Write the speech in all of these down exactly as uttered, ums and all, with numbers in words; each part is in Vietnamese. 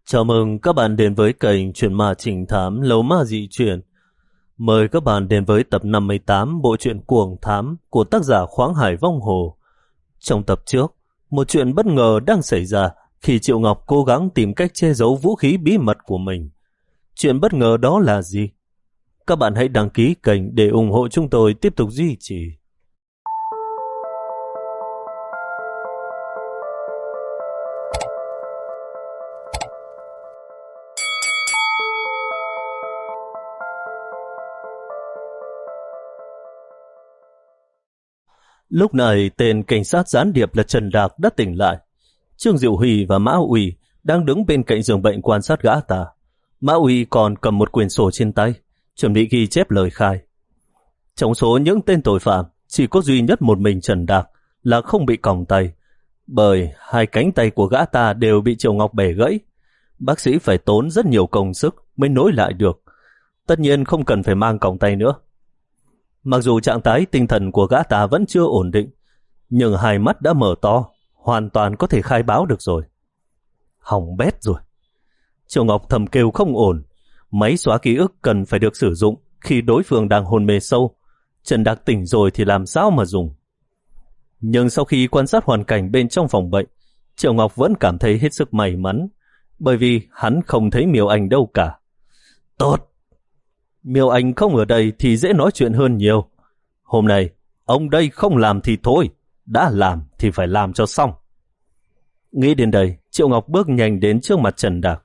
Chào mừng các bạn đến với kênh Truyện Ma Trinh Thám Lấu Ma Dị Truyện. Mời các bạn đến với tập năm mươi tám bộ truyện Cuồng Thám của tác giả Khoáng Hải Vong Hồ. Trong tập trước, một chuyện bất ngờ đang xảy ra khi Triệu Ngọc cố gắng tìm cách che giấu vũ khí bí mật của mình. Chuyện bất ngờ đó là gì? Các bạn hãy đăng ký kênh để ủng hộ chúng tôi tiếp tục duy trì. Lúc này tên cảnh sát gián điệp là Trần Đạc đã tỉnh lại. Trương Diệu Huy và Mã Uy đang đứng bên cạnh giường bệnh quan sát gã ta. Mã Uy còn cầm một quyển sổ trên tay, chuẩn bị ghi chép lời khai. Trong số những tên tội phạm, chỉ có duy nhất một mình Trần Đạc là không bị còng tay, bởi hai cánh tay của gã ta đều bị Triệu Ngọc bẻ gãy. Bác sĩ phải tốn rất nhiều công sức mới nối lại được. Tất nhiên không cần phải mang còng tay nữa. Mặc dù trạng thái tinh thần của gã ta vẫn chưa ổn định, nhưng hai mắt đã mở to, hoàn toàn có thể khai báo được rồi. Hỏng bét rồi. Triệu Ngọc thầm kêu không ổn. Máy xóa ký ức cần phải được sử dụng khi đối phương đang hôn mê sâu. Trần Đạc tỉnh rồi thì làm sao mà dùng. Nhưng sau khi quan sát hoàn cảnh bên trong phòng bệnh, Triệu Ngọc vẫn cảm thấy hết sức may mắn, bởi vì hắn không thấy Miêu Anh đâu cả. Tốt! Miêu Anh không ở đây thì dễ nói chuyện hơn nhiều. Hôm nay, ông đây không làm thì thôi, đã làm thì phải làm cho xong. Nghĩ đến đây, Triệu Ngọc bước nhanh đến trước mặt Trần Đạc.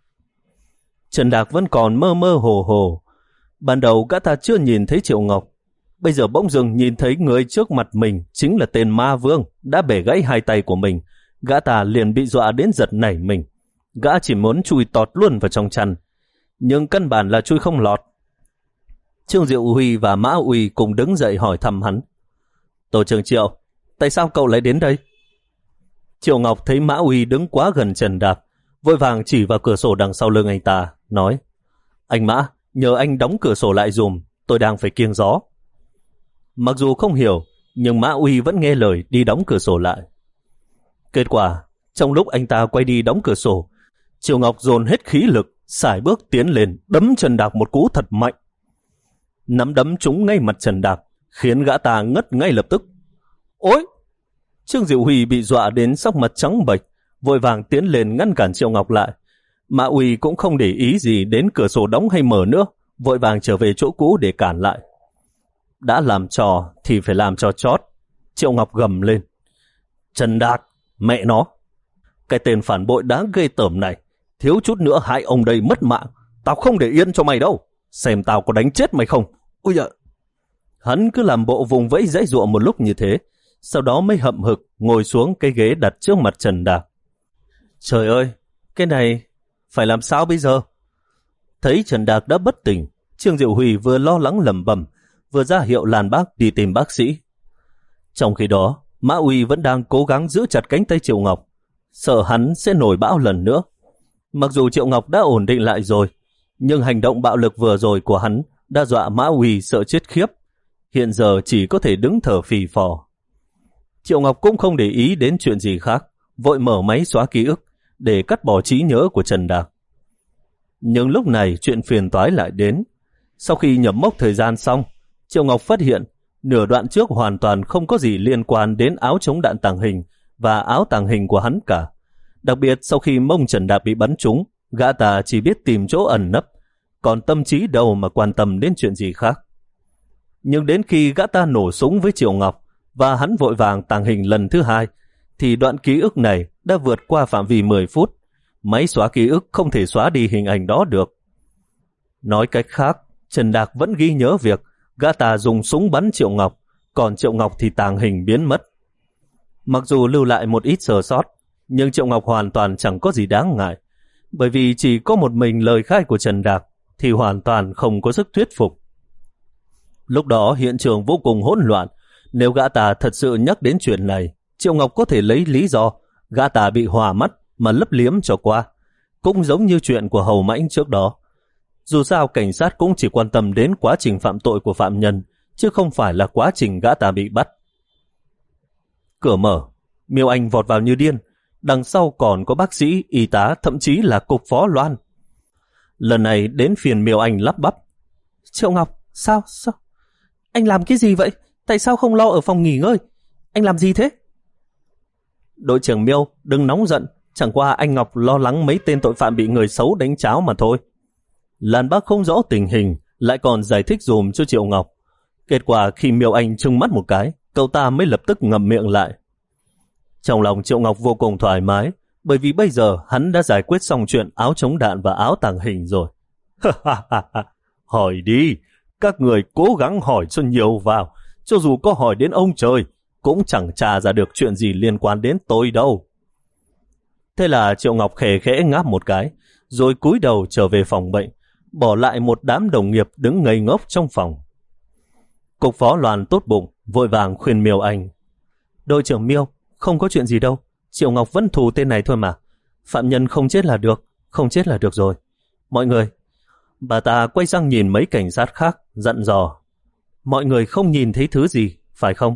Trần Đạc vẫn còn mơ mơ hồ hồ. Ban đầu gã ta chưa nhìn thấy Triệu Ngọc, bây giờ bỗng dưng nhìn thấy người trước mặt mình chính là tên Ma Vương đã bẻ gãy hai tay của mình. Gã ta liền bị dọa đến giật nảy mình. Gã chỉ muốn chui tọt luôn vào trong chăn, nhưng căn bản là chui không lọt. Trương Diệu Huy và Mã Uy cùng đứng dậy hỏi thăm hắn. Tổ trưởng Triệu, tại sao cậu lại đến đây? Triệu Ngọc thấy Mã Uy đứng quá gần Trần Đạc, vội vàng chỉ vào cửa sổ đằng sau lưng anh ta, nói: Anh Mã, nhờ anh đóng cửa sổ lại dùm, tôi đang phải kiêng gió. Mặc dù không hiểu, nhưng Mã Uy vẫn nghe lời đi đóng cửa sổ lại. Kết quả, trong lúc anh ta quay đi đóng cửa sổ, Triệu Ngọc dồn hết khí lực, sải bước tiến lên, đấm Trần Đạc một cú thật mạnh. Nắm đấm trúng ngay mặt Trần Đạc, khiến gã ta ngất ngay lập tức. Ôi! Trương Diệu Huy bị dọa đến sắc mặt trắng bệch, vội vàng tiến lên ngăn cản Triệu Ngọc lại. Mã Uy cũng không để ý gì đến cửa sổ đóng hay mở nữa, vội vàng trở về chỗ cũ để cản lại. Đã làm trò thì phải làm cho chót. Triệu Ngọc gầm lên: Trần Đạc, mẹ nó! Cái tên phản bội đáng ghê tởm này, thiếu chút nữa hại ông đây mất mạng. Tao không để yên cho mày đâu. Xem tao có đánh chết mày không. Ui dạ. Hắn cứ làm bộ vùng vẫy giãy giụa một lúc như thế, sau đó mới hậm hực ngồi xuống cái ghế đặt trước mặt Trần Đạc. Trời ơi, cái này phải làm sao bây giờ? Thấy Trần Đạc đã bất tỉnh, Trương Diệu Huy vừa lo lắng lẩm bẩm, vừa ra hiệu Lan Bác đi tìm bác sĩ. Trong khi đó, Mã Uy vẫn đang cố gắng giữ chặt cánh tay Triệu Ngọc, sợ hắn sẽ nổi bão lần nữa. Mặc dù Triệu Ngọc đã ổn định lại rồi, nhưng hành động bạo lực vừa rồi của hắn đã dọa Mã Uy sợ chết khiếp. Hiện giờ chỉ có thể đứng thở phì phò. Triệu Ngọc cũng không để ý đến chuyện gì khác, vội mở máy xóa ký ức để cắt bỏ trí nhớ của Trần Đạc. Nhưng lúc này chuyện phiền toái lại đến. Sau khi nhập mốc thời gian xong, Triệu Ngọc phát hiện nửa đoạn trước hoàn toàn không có gì liên quan đến áo chống đạn tàng hình và áo tàng hình của hắn cả. Đặc biệt sau khi mông Trần Đạc bị bắn trúng, gã ta chỉ biết tìm chỗ ẩn nấp, còn tâm trí đâu mà quan tâm đến chuyện gì khác. Nhưng đến khi gã ta nổ súng với Triệu Ngọc và hắn vội vàng tàng hình lần thứ hai, thì đoạn ký ức này đã vượt qua phạm vi mười phút. Máy xóa ký ức không thể xóa đi hình ảnh đó được. Nói cách khác, Trần Đạc vẫn ghi nhớ việc gã ta dùng súng bắn Triệu Ngọc, còn Triệu Ngọc thì tàng hình biến mất. Mặc dù lưu lại một ít sơ sót, nhưng Triệu Ngọc hoàn toàn chẳng có gì đáng ngại, bởi vì chỉ có một mình lời khai của Trần Đạc thì hoàn toàn không có sức thuyết phục. Lúc đó hiện trường vô cùng hỗn loạn. Nếu gã ta thật sự nhắc đến chuyện này, Triệu Ngọc có thể lấy lý do gã ta bị hòa mắt mà lấp liếm cho qua, cũng giống như chuyện của Hầu Mãnh trước đó. Dù sao cảnh sát cũng chỉ quan tâm đến quá trình phạm tội của phạm nhân, chứ không phải là quá trình gã ta bị bắt. Cửa mở, Miêu Anh vọt vào như điên, đằng sau còn có bác sĩ, y tá, thậm chí là cục phó Loan. Lần này đến phiền Miêu Anh lắp bắp. Triệu Ngọc, sao, sao? Anh làm cái gì vậy? Tại sao không lo ở phòng nghỉ ngơi? Anh làm gì thế? Đội trưởng Miêu, đừng nóng giận. Chẳng qua anh Ngọc lo lắng mấy tên tội phạm bị người xấu đánh cháo mà thôi. Lan Bác không rõ tình hình, lại còn giải thích dùm cho Triệu Ngọc. Kết quả khi Miêu Anh trừng mắt một cái, cậu ta mới lập tức ngậm miệng lại. Trong lòng Triệu Ngọc vô cùng thoải mái, bởi vì bây giờ hắn đã giải quyết xong chuyện áo chống đạn và áo tàng hình rồi. Hỏi đi, các người cố gắng hỏi cho nhiều vào, cho dù có hỏi đến ông trời, cũng chẳng tra ra được chuyện gì liên quan đến tôi đâu. Thế là Triệu Ngọc khẽ khẽ ngáp một cái, rồi cúi đầu trở về phòng bệnh, bỏ lại một đám đồng nghiệp đứng ngây ngốc trong phòng. Cục phó Loan tốt bụng, vội vàng khuyên Miêu Anh. Đội trưởng Miêu, không có chuyện gì đâu, Triệu Ngọc vẫn thù tên này thôi mà. Phạm nhân không chết là được, không chết là được rồi. Mọi người, bà ta quay sang nhìn mấy cảnh sát khác, dặn dò. Mọi người không nhìn thấy thứ gì, phải không?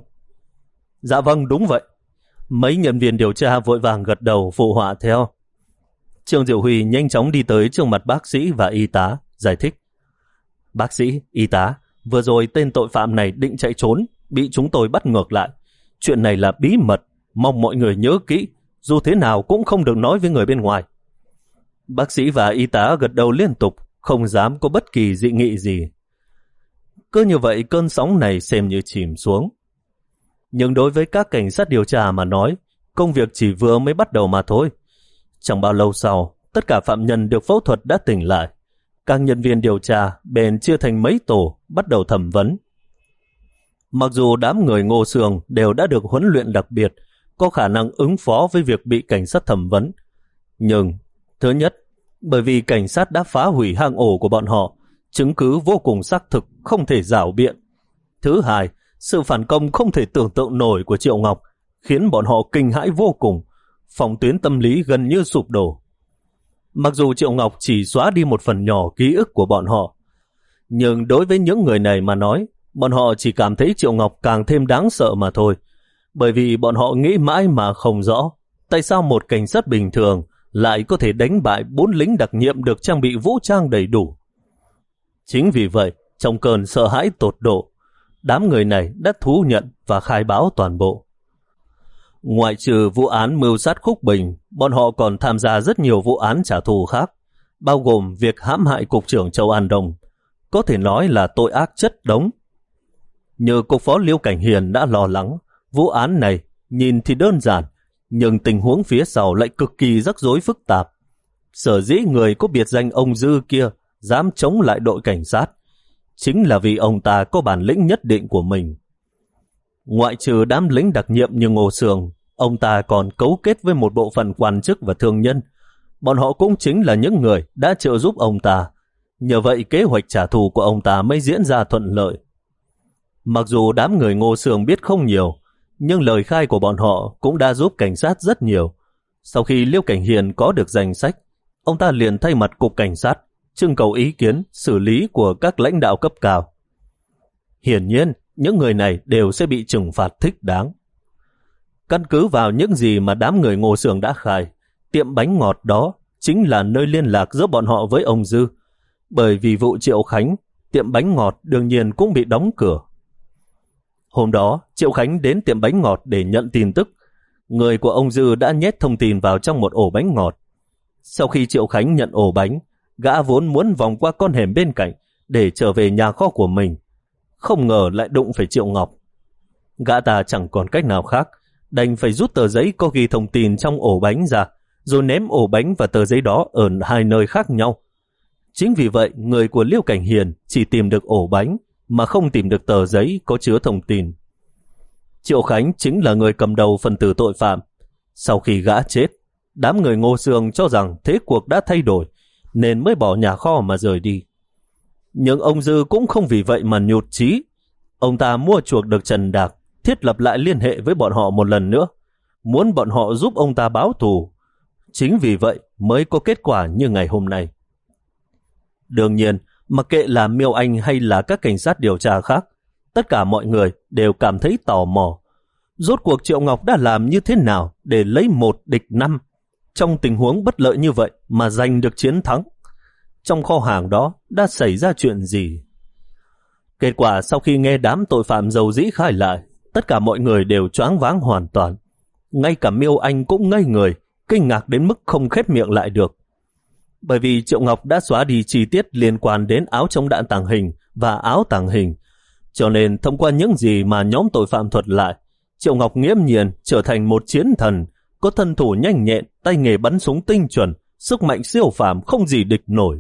Dạ vâng, đúng vậy. Mấy nhân viên điều tra vội vàng gật đầu phụ họa theo. Trương Diệu Huy nhanh chóng đi tới trước mặt bác sĩ và y tá, giải thích. Bác sĩ, y tá, vừa rồi tên tội phạm này định chạy trốn, bị chúng tôi bắt ngược lại. Chuyện này là bí mật, mong mọi người nhớ kỹ, dù thế nào cũng không được nói với người bên ngoài. Bác sĩ và y tá gật đầu liên tục, không dám có bất kỳ dị nghị gì. Cứ như vậy cơn sóng này xem như chìm xuống. Nhưng đối với các cảnh sát điều tra mà nói, công việc chỉ vừa mới bắt đầu mà thôi. Chẳng bao lâu sau, tất cả phạm nhân được phẫu thuật đã tỉnh lại. Các nhân viên điều tra bèn chia thành mấy tổ, bắt đầu thẩm vấn. Mặc dù đám người Ngô Sường đều đã được huấn luyện đặc biệt, có khả năng ứng phó với việc bị cảnh sát thẩm vấn. Nhưng, thứ nhất, bởi vì cảnh sát đã phá hủy hang ổ của bọn họ, chứng cứ vô cùng xác thực, không thể rảo biện. Thứ hai, sự phản công không thể tưởng tượng nổi của Triệu Ngọc khiến bọn họ kinh hãi vô cùng, phòng tuyến tâm lý gần như sụp đổ. Mặc dù Triệu Ngọc chỉ xóa đi một phần nhỏ ký ức của bọn họ, nhưng đối với những người này mà nói, bọn họ chỉ cảm thấy Triệu Ngọc càng thêm đáng sợ mà thôi, bởi vì bọn họ nghĩ mãi mà không rõ tại sao một cảnh sát bình thường lại có thể đánh bại bốn lính đặc nhiệm được trang bị vũ trang đầy đủ. Chính vì vậy, trong cơn sợ hãi tột độ, đám người này đã thú nhận và khai báo toàn bộ. Ngoại trừ vụ án mưu sát Khúc Bình, bọn họ còn tham gia rất nhiều vụ án trả thù khác, bao gồm việc hãm hại Cục trưởng Châu An Đông, có thể nói là tội ác chất đống. Như Cục phó Liêu Cảnh Hiền đã lo lắng, vụ án này nhìn thì đơn giản, nhưng tình huống phía sau lại cực kỳ rắc rối phức tạp. Sở dĩ người có biệt danh ông Dư kia dám chống lại đội cảnh sát, chính là vì ông ta có bản lĩnh nhất định của mình. Ngoại trừ đám lính đặc nhiệm như Ngô Sường, ông ta còn cấu kết với một bộ phận quan chức và thương nhân. Bọn họ cũng chính là những người đã trợ giúp ông ta. Nhờ vậy kế hoạch trả thù của ông ta mới diễn ra thuận lợi. Mặc dù đám người Ngô Sường biết không nhiều, nhưng lời khai của bọn họ cũng đã giúp cảnh sát rất nhiều. Sau khi Liêu Cảnh Hiền có được danh sách, ông ta liền thay mặt Cục Cảnh sát trưng cầu ý kiến xử lý của các lãnh đạo cấp cao. Hiển nhiên, những người này đều sẽ bị trừng phạt thích đáng. Căn cứ vào những gì mà đám người Ngô Sường đã khai, tiệm bánh ngọt đó chính là nơi liên lạc giữa bọn họ với ông Dư. Bởi vì vụ Triệu Khánh, tiệm bánh ngọt đương nhiên cũng bị đóng cửa. Hôm đó, Triệu Khánh đến tiệm bánh ngọt để nhận tin tức. Người của ông Dư đã nhét thông tin vào trong một ổ bánh ngọt. Sau khi Triệu Khánh nhận ổ bánh, gã vốn muốn vòng qua con hẻm bên cạnh để trở về nhà kho của mình. Không ngờ lại đụng phải Triệu Ngọc. Gã ta chẳng còn cách nào khác, đành phải rút tờ giấy có ghi thông tin trong ổ bánh ra, rồi ném ổ bánh và tờ giấy đó ở hai nơi khác nhau. Chính vì vậy, người của Liêu Cảnh Hiền chỉ tìm được ổ bánh, mà không tìm được tờ giấy có chứa thông tin. Triệu Khánh chính là người cầm đầu phần tử tội phạm. Sau khi gã chết, đám người Ngô Sường cho rằng thế cuộc đã thay đổi, nên mới bỏ nhà kho mà rời đi. Nhưng ông Dư cũng không vì vậy mà nhụt chí. Ông ta mua chuộc được Trần Đạc, thiết lập lại liên hệ với bọn họ một lần nữa, muốn bọn họ giúp ông ta báo thù. Chính vì vậy mới có kết quả như ngày hôm nay. Đương nhiên, mặc kệ là Miêu Anh hay là các cảnh sát điều tra khác, tất cả mọi người đều cảm thấy tò mò. Rốt cuộc Triệu Ngọc đã làm như thế nào để lấy một địch năm, trong tình huống bất lợi như vậy mà giành được chiến thắng? Trong kho hàng đó đã xảy ra chuyện gì? Kết quả sau khi nghe đám tội phạm dầu dĩ khai lại, tất cả mọi người đều choáng váng hoàn toàn. Ngay cả Miêu Anh cũng ngây người, kinh ngạc đến mức không khép miệng lại được. Bởi vì Triệu Ngọc đã xóa đi chi tiết liên quan đến áo chống đạn tàng hình và áo tàng hình, cho nên thông qua những gì mà nhóm tội phạm thuật lại, Triệu Ngọc nghiễm nhiên trở thành một chiến thần, có thân thủ nhanh nhẹn, tay nghề bắn súng tinh chuẩn, sức mạnh siêu phàm không gì địch nổi.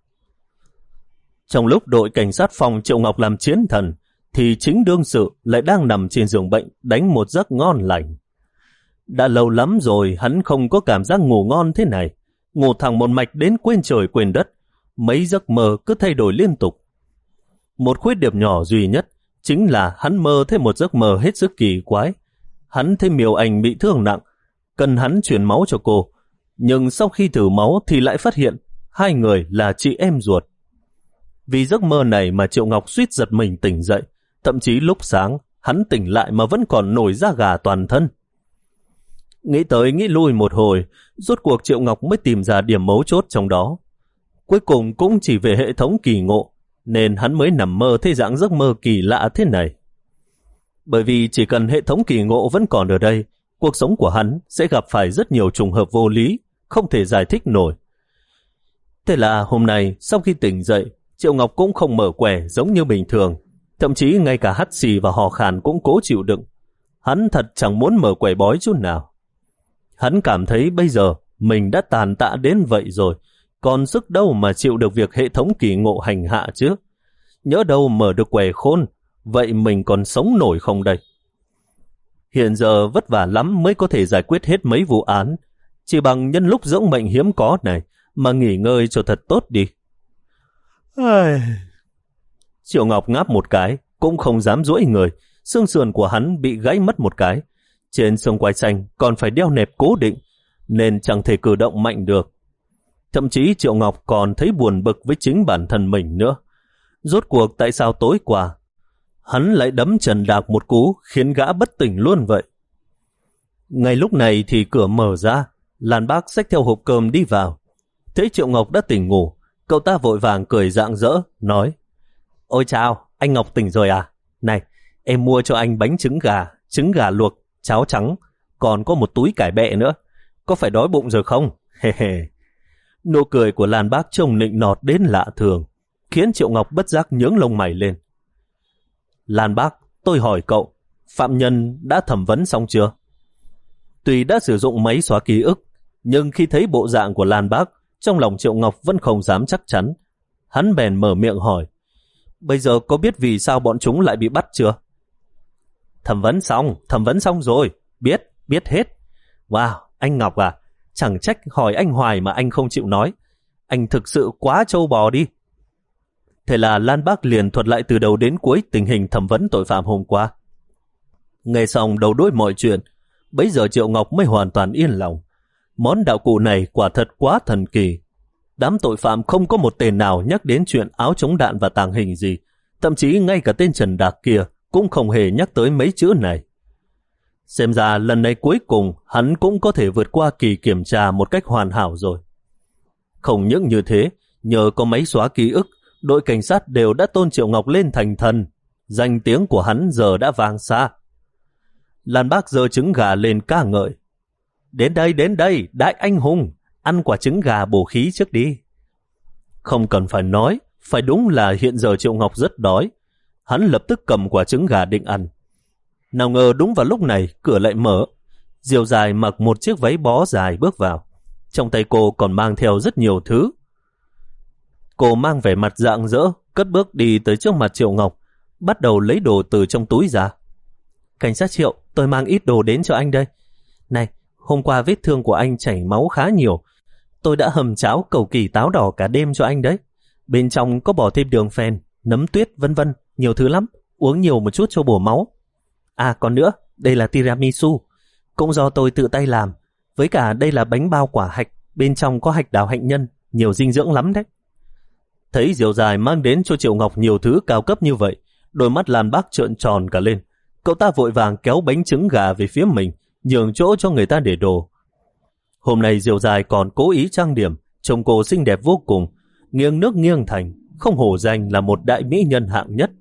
Trong lúc đội cảnh sát phòng Triệu Ngọc làm chiến thần, thì chính đương sự lại đang nằm trên giường bệnh đánh một giấc ngon lành. Đã lâu lắm rồi hắn không có cảm giác ngủ ngon thế này, ngủ thẳng một mạch đến quên trời quên đất, mấy giấc mơ cứ thay đổi liên tục. Một khuyết điểm nhỏ duy nhất chính là hắn mơ thấy một giấc mơ hết sức kỳ quái. Hắn thấy Miêu Anh bị thương nặng, cần hắn chuyển máu cho cô, nhưng sau khi thử máu thì lại phát hiện hai người là chị em ruột. Vì giấc mơ này mà Triệu Ngọc suýt giật mình tỉnh dậy, thậm chí lúc sáng hắn tỉnh lại mà vẫn còn nổi da gà toàn thân. Nghĩ tới nghĩ lui một hồi, rốt cuộc Triệu Ngọc mới tìm ra điểm mấu chốt trong đó. Cuối cùng cũng chỉ về hệ thống kỳ ngộ, nên hắn mới nằm mơ thấy dạng giấc mơ kỳ lạ thế này. Bởi vì chỉ cần hệ thống kỳ ngộ vẫn còn ở đây, cuộc sống của hắn sẽ gặp phải rất nhiều trùng hợp vô lý, không thể giải thích nổi. Thế là hôm nay, sau khi tỉnh dậy, Triệu Ngọc cũng không mở quẻ giống như bình thường, thậm chí ngay cả hắt xì và hò khàn cũng cố chịu đựng. Hắn thật chẳng muốn mở quẻ bói chút nào. Hắn cảm thấy bây giờ mình đã tàn tạ đến vậy rồi, còn sức đâu mà chịu được việc hệ thống kỳ ngộ hành hạ chứ. Nhớ đâu mở được quẻ khôn, vậy mình còn sống nổi không đây? Hiện giờ vất vả lắm mới có thể giải quyết hết mấy vụ án, chỉ bằng nhân lúc dưỡng bệnh hiếm có này mà nghỉ ngơi cho thật tốt đi. Ai... Triệu Ngọc ngáp một cái, cũng không dám duỗi người, xương sườn của hắn bị gãy mất một cái. Trên xương quai xanh còn phải đeo nẹp cố định, nên chẳng thể cử động mạnh được. Thậm chí Triệu Ngọc còn thấy buồn bực với chính bản thân mình nữa. Rốt cuộc tại sao tối qua hắn lại đấm Trần Đạc một cú khiến gã bất tỉnh luôn vậy? Ngay lúc này thì cửa mở ra, Lan Bác xách theo hộp cơm đi vào. Thấy Triệu Ngọc đã tỉnh ngủ, cậu ta vội vàng cười rạng rỡ, nói: Ôi chào, anh Ngọc tỉnh rồi à? Này, em mua cho anh bánh trứng gà, trứng gà luộc, cháo trắng, còn có một túi cải bẹ nữa. Có phải đói bụng rồi không? Hề hề. Nụ cười của Lan Bác trông nịnh nọt đến lạ thường, khiến Triệu Ngọc bất giác nhướng lông mày lên. Lan Bác, tôi hỏi cậu, phạm nhân đã thẩm vấn xong chưa? Tuy đã sử dụng máy xóa ký ức, nhưng khi thấy bộ dạng của Lan Bác, trong lòng Triệu Ngọc vẫn không dám chắc chắn. Hắn bèn mở miệng hỏi: Bây giờ có biết vì sao bọn chúng lại bị bắt chưa? Thẩm vấn xong, thẩm vấn xong rồi, biết, biết hết. Wow, anh Ngọc à, chẳng trách hỏi anh hoài mà anh không chịu nói. Anh thực sự quá trâu bò đi. Thế là Lan Bác liền thuật lại từ đầu đến cuối tình hình thẩm vấn tội phạm hôm qua. Nghe xong đầu đuôi mọi chuyện, bấy giờ Triệu Ngọc mới hoàn toàn yên lòng. Món đạo cụ này quả thật quá thần kỳ. Đám tội phạm không có một tên nào nhắc đến chuyện áo chống đạn và tàng hình gì, thậm chí ngay cả tên Trần Đạc kia cũng không hề nhắc tới mấy chữ này. Xem ra lần này cuối cùng hắn cũng có thể vượt qua kỳ kiểm tra một cách hoàn hảo rồi. Không những như thế, nhờ có máy xóa ký ức, đội cảnh sát đều đã tôn Triệu Ngọc lên thành thần. Danh tiếng của hắn giờ đã vang xa. Lan Bác giơ trứng gà lên ca ngợi: Đến đây, đến đây, đại anh hùng, ăn quả trứng gà bổ khí trước đi. Không cần phải nói, phải đúng là hiện giờ Triệu Ngọc rất đói. Hắn lập tức cầm quả trứng gà định ăn. Nào ngờ đúng vào lúc này cửa lại mở. Diều Dài mặc một chiếc váy bó dài bước vào. Trong tay cô còn mang theo rất nhiều thứ. Cô mang vẻ mặt rạng rỡ, cất bước đi tới trước mặt Triệu Ngọc, bắt đầu lấy đồ từ trong túi ra. Cảnh sát Triệu, tôi mang ít đồ đến cho anh đây. Này, hôm qua vết thương của anh chảy máu khá nhiều. Tôi đã hầm cháo cầu kỳ táo đỏ cả đêm cho anh đấy. Bên trong có bỏ thêm đường phèn, nấm tuyết vân vân, nhiều thứ lắm. Uống nhiều một chút cho bổ máu. À còn nữa, đây là tiramisu, cũng do tôi tự tay làm. Với cả đây là bánh bao quả hạch, bên trong có hạch đào hạnh nhân, nhiều dinh dưỡng lắm đấy. Thấy Diều Dài mang đến cho Triệu Ngọc nhiều thứ cao cấp như vậy, đôi mắt Lan Bác trợn tròn cả lên. Cậu ta vội vàng kéo bánh trứng gà về phía mình, nhường chỗ cho người ta để đồ. Hôm nay Diều Dài còn cố ý trang điểm, trông cô xinh đẹp vô cùng, nghiêng nước nghiêng thành, không hổ danh là một đại mỹ nhân hạng nhất.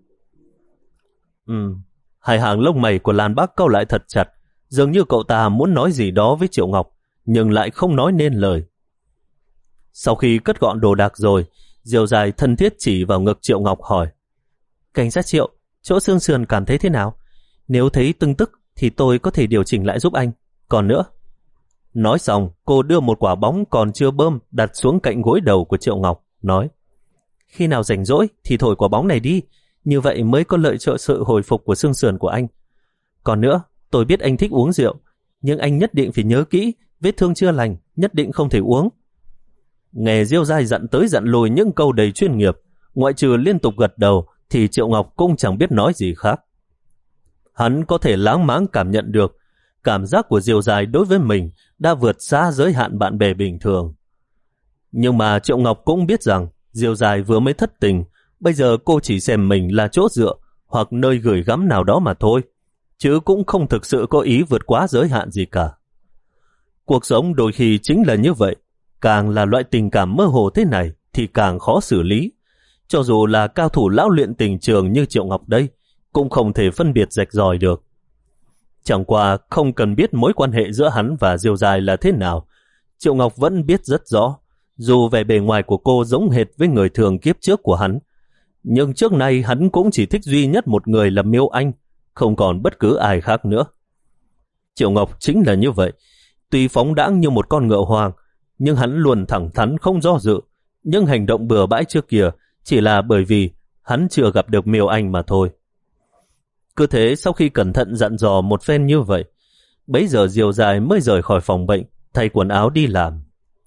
Ừ, hai hàng lông mày của Lan Bác cau lại thật chặt, dường như cậu ta muốn nói gì đó với Triệu Ngọc, nhưng lại không nói nên lời. Sau khi cất gọn đồ đạc rồi, Diều Dài thân thiết chỉ vào ngực Triệu Ngọc hỏi: Cảnh sát Triệu, chỗ xương sườn cảm thấy thế nào? Nếu thấy tưng tức thì tôi có thể điều chỉnh lại giúp anh. Còn nữa. Nói xong, cô đưa một quả bóng còn chưa bơm đặt xuống cạnh gối đầu của Triệu Ngọc, nói: Khi nào rảnh rỗi thì thổi quả bóng này đi, như vậy mới có lợi cho sự hồi phục của xương sườn của anh. Còn nữa, tôi biết anh thích uống rượu, nhưng anh nhất định phải nhớ kỹ, vết thương chưa lành, nhất định không thể uống. Nghe Diêu Giai dặn tới dặn lùi những câu đầy chuyên nghiệp, ngoại trừ liên tục gật đầu thì Triệu Ngọc cũng chẳng biết nói gì khác. Hắn có thể láng máng cảm nhận được cảm giác của Diêu Giai đối với mình đã vượt xa giới hạn bạn bè bình thường. Nhưng mà Triệu Ngọc cũng biết rằng Diêu Giai vừa mới thất tình, bây giờ cô chỉ xem mình là chỗ dựa hoặc nơi gửi gắm nào đó mà thôi, chứ cũng không thực sự có ý vượt quá giới hạn gì cả. Cuộc sống đôi khi chính là như vậy, càng là loại tình cảm mơ hồ thế này thì càng khó xử lý. Cho dù là cao thủ lão luyện tình trường như Triệu Ngọc đây, cũng không thể phân biệt rạch ròi được. Chẳng qua không cần biết mối quan hệ giữa hắn và Diêu Giai là thế nào, Triệu Ngọc vẫn biết rất rõ, dù vẻ bề ngoài của cô giống hệt với người thường kiếp trước của hắn, nhưng trước nay hắn cũng chỉ thích duy nhất một người là Miêu Anh, không còn bất cứ ai khác nữa. Triệu Ngọc chính là như vậy, tuy phóng đãng như một con ngựa hoang, nhưng hắn luôn thẳng thắn không do dự, nhưng hành động bừa bãi trước kia chỉ là bởi vì hắn chưa gặp được Miêu Anh mà thôi. Cứ thế sau khi cẩn thận dặn dò một phen như vậy, bấy giờ Diêu Giai mới rời khỏi phòng bệnh, thay quần áo đi làm.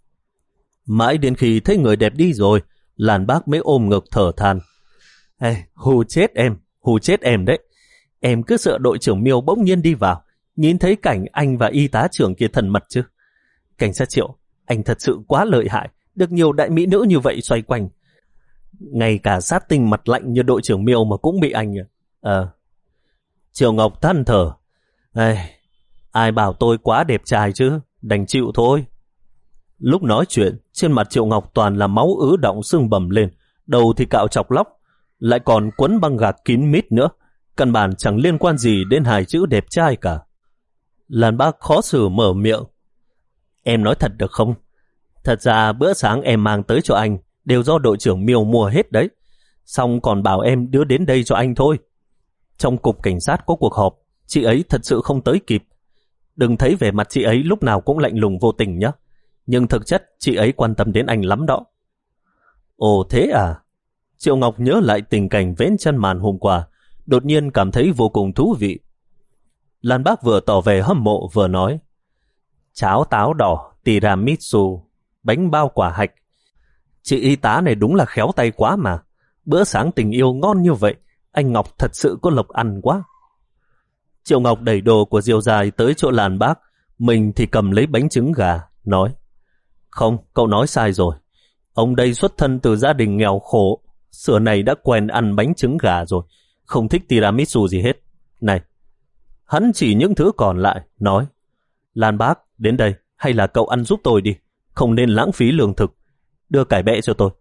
Mãi đến khi thấy người đẹp đi rồi, Lan Bác mới ôm ngực thở than: Ê, hù chết em, hù chết em đấy. Em cứ sợ đội trưởng Miêu bỗng nhiên đi vào, nhìn thấy cảnh anh và y tá trưởng kia thân mật chứ. Cảnh sát Triệu, anh thật sự quá lợi hại, được nhiều đại mỹ nữ như vậy xoay quanh. Ngay cả sát tinh mặt lạnh như đội trưởng Miêu mà cũng bị anh. Ờ. Triệu Ngọc than thở: Ê, ai bảo tôi quá đẹp trai chứ, đành chịu thôi. Lúc nói chuyện, trên mặt Triệu Ngọc toàn là máu ứ đọng sưng bầm lên, đầu thì cạo chọc lóc, lại còn quấn băng gạc kín mít nữa, căn bản chẳng liên quan gì đến hai chữ đẹp trai cả. Lan Bác khó xử mở miệng: Em nói thật được không? Thật ra bữa sáng em mang tới cho anh đều do đội trưởng Miêu mua hết đấy, xong còn bảo em đưa đến đây cho anh thôi. Trong cục cảnh sát có cuộc họp, chị ấy thật sự không tới kịp. Đừng thấy vẻ mặt chị ấy lúc nào cũng lạnh lùng vô tình nhé, nhưng thực chất chị ấy quan tâm đến anh lắm đó. Ồ thế à? Triệu Ngọc nhớ lại tình cảnh vén chân màn hôm qua, đột nhiên cảm thấy vô cùng thú vị. Lan Bác vừa tỏ vẻ hâm mộ vừa nói: Cháo táo đỏ, tiramisu, bánh bao quả hạch. Chị y tá này đúng là khéo tay quá mà. Bữa sáng tình yêu ngon như vậy, anh Ngọc thật sự có lộc ăn quá. Triệu Ngọc đẩy đồ của Diêu Giai tới chỗ Lan Bác, mình thì cầm lấy bánh trứng gà, nói: Không, cậu nói sai rồi. Ông đây xuất thân từ gia đình nghèo khổ, xưa này đã quen ăn bánh trứng gà rồi, không thích tiramisu gì hết. Này, hắn chỉ những thứ còn lại, nói: Lan Bác, đến đây, hay là cậu ăn giúp tôi đi, không nên lãng phí lương thực. Đưa cải bẹ cho tôi.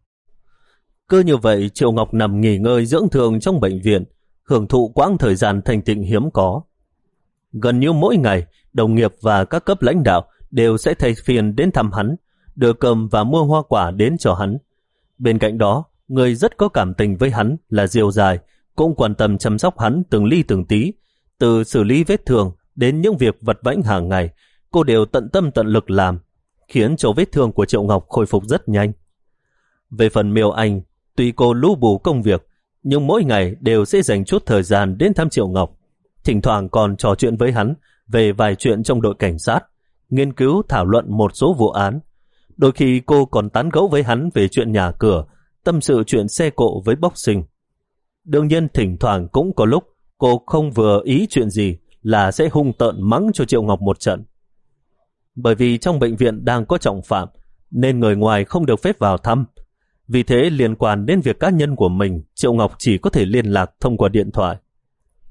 Cứ như vậy, Triệu Ngọc nằm nghỉ ngơi dưỡng thương trong bệnh viện, hưởng thụ quãng thời gian thanh tịnh hiếm có. Gần như mỗi ngày, đồng nghiệp và các cấp lãnh đạo đều sẽ thay phiên đến thăm hắn, đưa cơm và mua hoa quả đến cho hắn. Bên cạnh đó, người rất có cảm tình với hắn là Diêu Giai, cũng quan tâm chăm sóc hắn từng ly từng tí, từ xử lý vết thương đến những việc vật vãnh hàng ngày, cô đều tận tâm tận lực làm, khiến cho vết thương của Triệu Ngọc khôi phục rất nhanh. Về phần Miêu Anh, tuy cô lú bù công việc, nhưng mỗi ngày đều sẽ dành chút thời gian đến thăm Triệu Ngọc, thỉnh thoảng còn trò chuyện với hắn về vài chuyện trong đội cảnh sát, nghiên cứu thảo luận một số vụ án. Đôi khi cô còn tán gẫu với hắn về chuyện nhà cửa, tâm sự chuyện xe cộ với boxing. Đương nhiên thỉnh thoảng cũng có lúc cô không vừa ý chuyện gì là sẽ hung tợn mắng cho Triệu Ngọc một trận. Bởi vì trong bệnh viện đang có trọng phạm, nên người ngoài không được phép vào thăm. Vì thế liên quan đến việc cá nhân của mình, Triệu Ngọc chỉ có thể liên lạc thông qua điện thoại.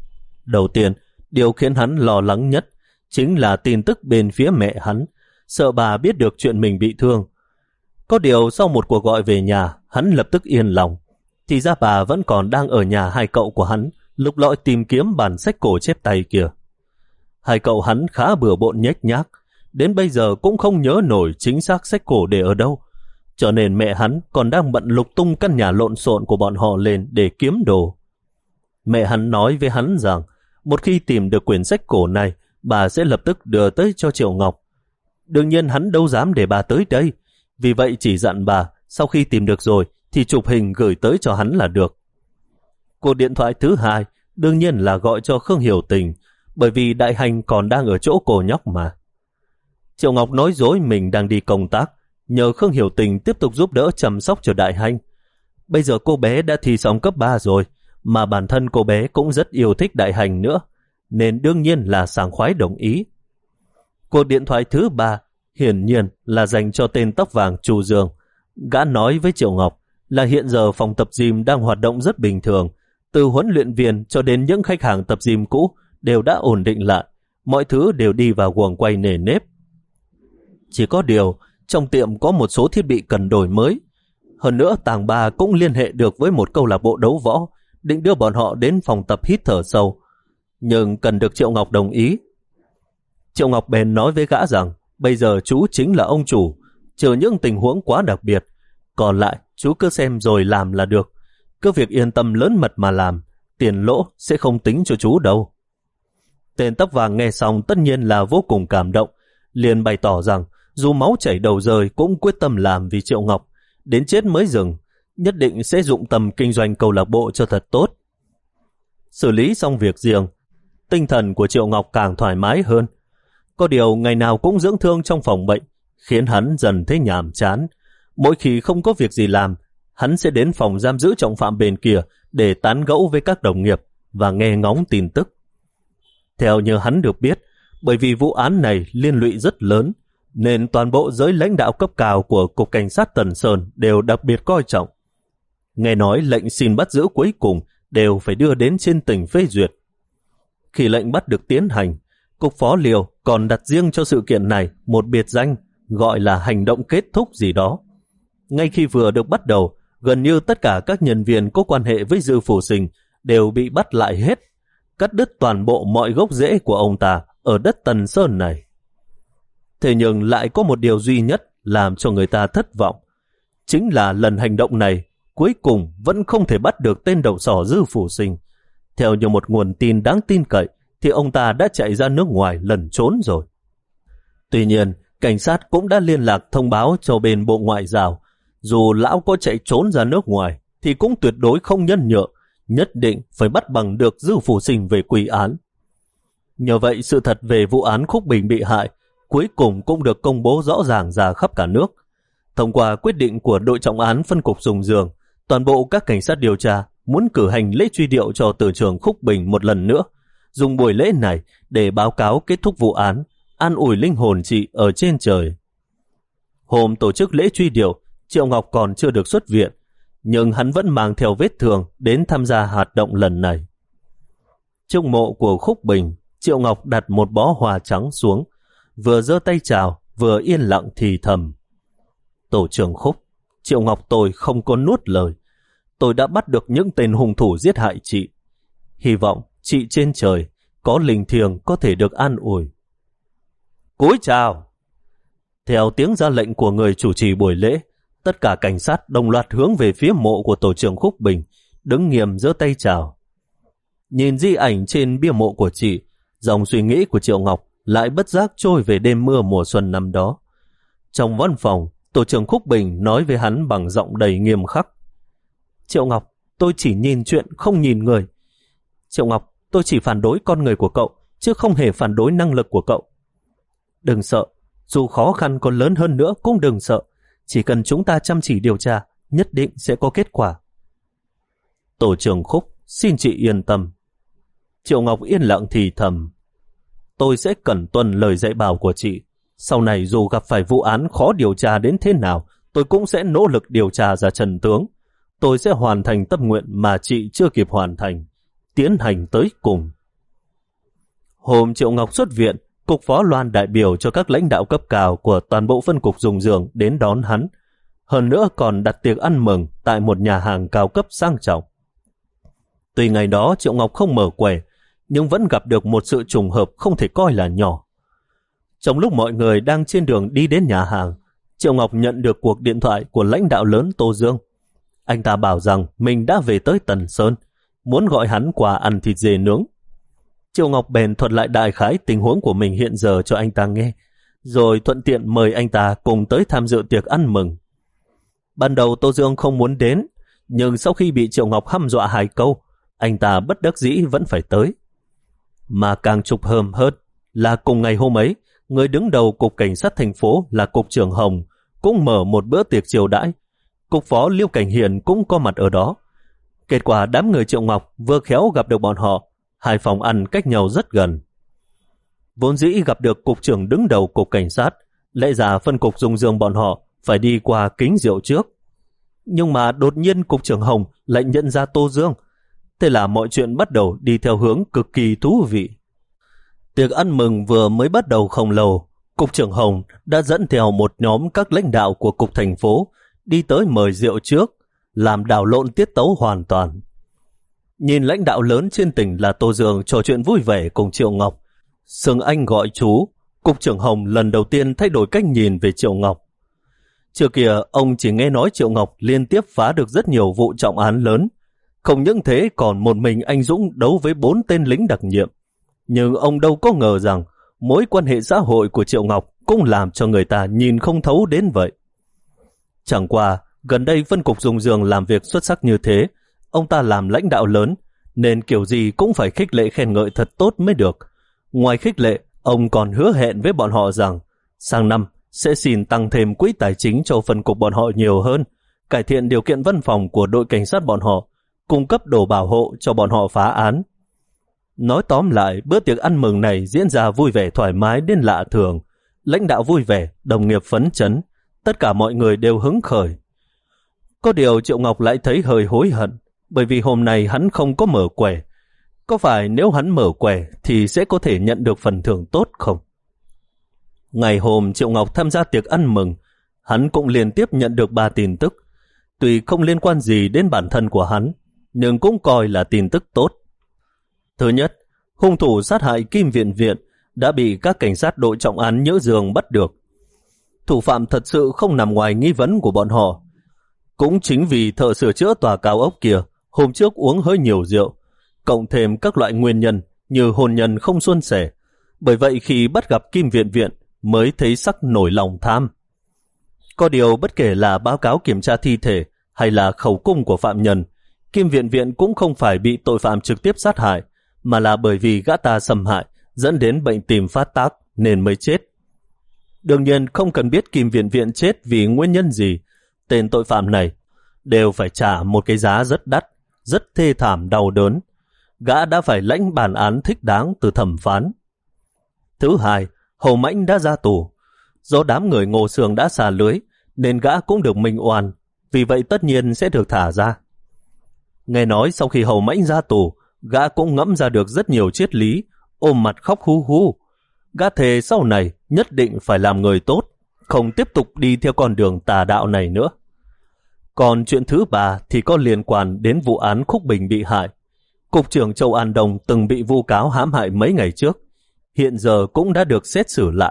Đầu tiên, điều khiến hắn lo lắng nhất chính là tin tức bên phía mẹ hắn, sợ bà biết được chuyện mình bị thương. Có điều sau một cuộc gọi về nhà, hắn lập tức yên lòng. Thì ra bà vẫn còn đang ở nhà hai cậu của hắn, lục lọi tìm kiếm bản sách cổ chép tay kia. Hai cậu hắn khá bừa bộn nhếch nhác, đến bây giờ cũng không nhớ nổi chính xác sách cổ để ở đâu, cho nên mẹ hắn còn đang bận lục tung căn nhà lộn xộn của bọn họ lên để kiếm đồ. Mẹ hắn nói với hắn rằng một khi tìm được quyển sách cổ này, bà sẽ lập tức đưa tới cho Triệu Ngọc. Đương nhiên hắn đâu dám để bà tới đây, vì vậy chỉ dặn bà sau khi tìm được rồi thì chụp hình gửi tới cho hắn là được. Cuộc điện thoại thứ hai đương nhiên là gọi cho Khương Hiểu Tình, bởi vì Đại Hành còn đang ở chỗ cô nhóc mà. Triệu Ngọc nói dối mình đang đi công tác, nhờ Khương Hiểu Tình tiếp tục giúp đỡ chăm sóc cho Đại Hành. Bây giờ cô bé đã thi xong cấp ba rồi, mà bản thân cô bé cũng rất yêu thích Đại Hành nữa, nên đương nhiên là sảng khoái đồng ý. Cuộc điện thoại thứ ba hiển nhiên là dành cho tên tóc vàng Chu Dương. Gã nói với Triệu Ngọc là hiện giờ phòng tập gym đang hoạt động rất bình thường, từ huấn luyện viên cho đến những khách hàng tập gym cũ đều đã ổn định lại, mọi thứ đều đi vào guồng quay nề nếp. Chỉ có điều, trong tiệm có một số thiết bị cần đổi mới. Hơn nữa, Tàng Ba cũng liên hệ được với một câu lạc bộ đấu võ, định đưa bọn họ đến phòng tập hít thở sâu, nhưng cần được Triệu Ngọc đồng ý. Triệu Ngọc bèn nói với gã rằng bây giờ chú chính là ông chủ, trừ những tình huống quá đặc biệt, còn lại chú cứ xem rồi làm là được. Cứ việc yên tâm lớn mật mà làm, tiền lỗ sẽ không tính cho chú đâu. Tên tóc vàng nghe xong tất nhiên là vô cùng cảm động, liền bày tỏ rằng dù máu chảy đầu rơi cũng quyết tâm làm vì Triệu Ngọc, đến chết mới dừng, nhất định sẽ dụng tâm kinh doanh câu lạc bộ cho thật tốt. Xử lý xong việc riêng, tinh thần của Triệu Ngọc càng thoải mái hơn. Có điều ngày nào cũng dưỡng thương trong phòng bệnh, khiến hắn dần thấy nhàm chán. Mỗi khi không có việc gì làm, hắn sẽ đến phòng giam giữ trọng phạm bên kia để tán gẫu với các đồng nghiệp và nghe ngóng tin tức. Theo như hắn được biết, bởi vì vụ án này liên lụy rất lớn, nên toàn bộ giới lãnh đạo cấp cao của Cục Cảnh sát Tần Sơn đều đặc biệt coi trọng. Nghe nói lệnh xin bắt giữ cuối cùng đều phải đưa đến trên tỉnh phê duyệt. Khi lệnh bắt được tiến hành, Cục Phó Liều còn đặt riêng cho sự kiện này một biệt danh gọi là hành động kết thúc gì đó. Ngay khi vừa được bắt đầu, gần như tất cả các nhân viên có quan hệ với Dư Phủ Sinh đều bị bắt lại hết, cắt đứt toàn bộ mọi gốc rễ của ông ta ở đất Tần Sơn này. Thế nhưng lại có một điều duy nhất làm cho người ta thất vọng, chính là lần hành động này cuối cùng vẫn không thể bắt được tên đầu sỏ Dư Phủ Sinh. Theo như một nguồn tin đáng tin cậy thì ông ta đã chạy ra nước ngoài lẩn trốn rồi. Tuy nhiên, cảnh sát cũng đã liên lạc thông báo cho bên Bộ Ngoại giao, dù lão có chạy trốn ra nước ngoài thì cũng tuyệt đối không nhân nhượng, nhất định phải bắt bằng được Dư Phủ Sinh về quy án. Nhờ vậy, sự thật về vụ án Khúc Bình bị hại cuối cùng cũng được công bố rõ ràng ra khắp cả nước. Thông qua quyết định của đội trọng án phân cục Dùng Dương, toàn bộ các cảnh sát điều tra muốn cử hành lễ truy điệu cho tử trưởng Khúc Bình một lần nữa, dùng buổi lễ này để báo cáo kết thúc vụ án, an ủi linh hồn chị ở trên trời. Hôm tổ chức lễ truy điệu, Triệu Ngọc còn chưa được xuất viện, nhưng hắn vẫn mang theo vết thương đến tham gia hoạt động lần này. Trước mộ của Khúc Bình, Triệu Ngọc đặt một bó hoa trắng xuống, vừa giơ tay chào, vừa yên lặng thì thầm. Tổ trưởng Khúc, Triệu Ngọc tôi không có nuốt lời. Tôi đã bắt được những tên hung thủ giết hại chị. Hy vọng chị trên trời có linh thiêng có thể được an ủi. Cúi chào. Theo tiếng ra lệnh của người chủ trì buổi lễ, tất cả cảnh sát đồng loạt hướng về phía mộ của tổ trưởng Khúc Bình, đứng nghiêm giơ tay chào. Nhìn di ảnh trên bia mộ của chị, dòng suy nghĩ của Triệu Ngọc lại bất giác trôi về đêm mưa mùa xuân năm đó. Trong văn phòng, tổ trưởng Khúc Bình nói với hắn bằng giọng đầy nghiêm khắc. Triệu Ngọc, tôi chỉ nhìn chuyện không nhìn người. Triệu Ngọc, tôi chỉ phản đối con người của cậu, chứ không hề phản đối năng lực của cậu. Đừng sợ, dù khó khăn còn lớn hơn nữa cũng đừng sợ. Chỉ cần chúng ta chăm chỉ điều tra, nhất định sẽ có kết quả. Tổ trưởng Khúc, xin chị yên tâm. Triệu Ngọc yên lặng thì thầm. Tôi sẽ cẩn tuân lời dạy bảo của chị. Sau này dù gặp phải vụ án khó điều tra đến thế nào, tôi cũng sẽ nỗ lực điều tra ra chân tướng. Tôi sẽ hoàn thành tâm nguyện mà chị chưa kịp hoàn thành, tiến hành tới cùng. Hôm Triệu Ngọc xuất viện, Cục Phó loan đại biểu cho các lãnh đạo cấp cao của toàn bộ phân cục dùng giường đến đón hắn. Hơn nữa còn đặt tiệc ăn mừng tại một nhà hàng cao cấp sang trọng. Tuy ngày đó Triệu Ngọc không mở quầy, nhưng vẫn gặp được một sự trùng hợp không thể coi là nhỏ. Trong lúc mọi người đang trên đường đi đến nhà hàng, Triệu Ngọc nhận được cuộc điện thoại của lãnh đạo lớn Tô Dương. Anh ta bảo rằng mình đã về tới Tần Sơn, muốn gọi hắn qua ăn thịt dê nướng. Triệu Ngọc bèn thuật lại đại khái tình huống của mình hiện giờ cho anh ta nghe, rồi thuận tiện mời anh ta cùng tới tham dự tiệc ăn mừng. Ban đầu Tô Dương không muốn đến, nhưng sau khi bị Triệu Ngọc hăm dọa hai câu, anh ta bất đắc dĩ vẫn phải tới. Mà càng trục hờm hơn là cùng ngày hôm ấy, người đứng đầu Cục Cảnh sát thành phố là Cục trưởng Hồng cũng mở một bữa tiệc chiêu đãi. Cục Phó Liêu Cảnh Hiền cũng có mặt ở đó. Kết quả đám người Triệu Ngọc vừa khéo gặp được bọn họ, hai phòng ăn cách nhau rất gần. Vốn dĩ gặp được Cục trưởng đứng đầu Cục Cảnh sát, lẽ ra phân cục dùng giường bọn họ phải đi qua kính rượu trước. Nhưng mà đột nhiên Cục trưởng Hồng lại nhận ra Tô Dương. Thế là mọi chuyện bắt đầu đi theo hướng cực kỳ thú vị. Tiệc ăn mừng vừa mới bắt đầu không lâu, Cục trưởng Hồng đã dẫn theo một nhóm các lãnh đạo của Cục thành phố đi tới mời rượu trước, làm đảo lộn tiết tấu hoàn toàn. Nhìn lãnh đạo lớn trên tỉnh là Tô Dương trò chuyện vui vẻ cùng Triệu Ngọc, xưng anh gọi chú, Cục trưởng Hồng lần đầu tiên thay đổi cách nhìn về Triệu Ngọc. Trước kia ông chỉ nghe nói Triệu Ngọc liên tiếp phá được rất nhiều vụ trọng án lớn, không những thế còn một mình anh Dũng đấu với bốn tên lính đặc nhiệm. Nhưng ông đâu có ngờ rằng mối quan hệ xã hội của Triệu Ngọc cũng làm cho người ta nhìn không thấu đến vậy. Chẳng qua, gần đây phân cục dùng giường làm việc xuất sắc như thế, ông ta làm lãnh đạo lớn, nên kiểu gì cũng phải khích lệ khen ngợi thật tốt mới được. Ngoài khích lệ, ông còn hứa hẹn với bọn họ rằng sang năm sẽ xin tăng thêm quỹ tài chính cho phân cục bọn họ nhiều hơn, cải thiện điều kiện văn phòng của đội cảnh sát bọn họ, cung cấp đồ bảo hộ cho bọn họ phá án. Nói tóm lại, bữa tiệc ăn mừng này diễn ra vui vẻ thoải mái đến lạ thường. Lãnh đạo vui vẻ, đồng nghiệp phấn chấn, tất cả mọi người đều hứng khởi. Có điều Triệu Ngọc lại thấy hơi hối hận, bởi vì hôm nay hắn không có mở quầy. Có phải nếu hắn mở quầy thì sẽ có thể nhận được phần thưởng tốt không? Ngày hôm Triệu Ngọc tham gia tiệc ăn mừng, hắn cũng liên tiếp nhận được ba tin tức. Tuy không liên quan gì đến bản thân của hắn, nhưng cũng coi là tin tức tốt. Thứ nhất, hung thủ sát hại Kim Viện Viện đã bị các cảnh sát đội trọng án Nhữ Dương bắt được. Thủ phạm thật sự không nằm ngoài nghi vấn của bọn họ. Cũng chính vì thợ sửa chữa tòa cao ốc kia hôm trước uống hơi nhiều rượu, cộng thêm các loại nguyên nhân như hôn nhân không suôn sẻ. Bởi vậy khi bắt gặp Kim Viện Viện mới thấy sắc nổi lòng tham. Có điều bất kể là báo cáo kiểm tra thi thể hay là khẩu cung của phạm nhân, Kim Viện Viện cũng không phải bị tội phạm trực tiếp sát hại, mà là bởi vì gã ta xâm hại dẫn đến bệnh tim phát tác nên mới chết. Đương nhiên không cần biết Kim Viện Viện chết vì nguyên nhân gì, tên tội phạm này đều phải trả một cái giá rất đắt, rất thê thảm đau đớn. Gã đã phải lãnh bản án thích đáng từ thẩm phán. Thứ hai, Hầu Mãnh đã ra tù. Do đám người Ngô Sương đã xả lưới nên gã cũng được minh oan, vì vậy tất nhiên sẽ được thả ra. Nghe nói sau khi Hầu Mãnh ra tù, gã cũng ngẫm ra được rất nhiều triết lý, ôm mặt khóc hu hu. Gã thề sau này nhất định phải làm người tốt, không tiếp tục đi theo con đường tà đạo này nữa. Còn chuyện thứ ba thì có liên quan đến vụ án Khúc Bình bị hại. Cục trưởng Châu An Đông từng bị vu cáo hãm hại mấy ngày trước, hiện giờ cũng đã được xét xử lại.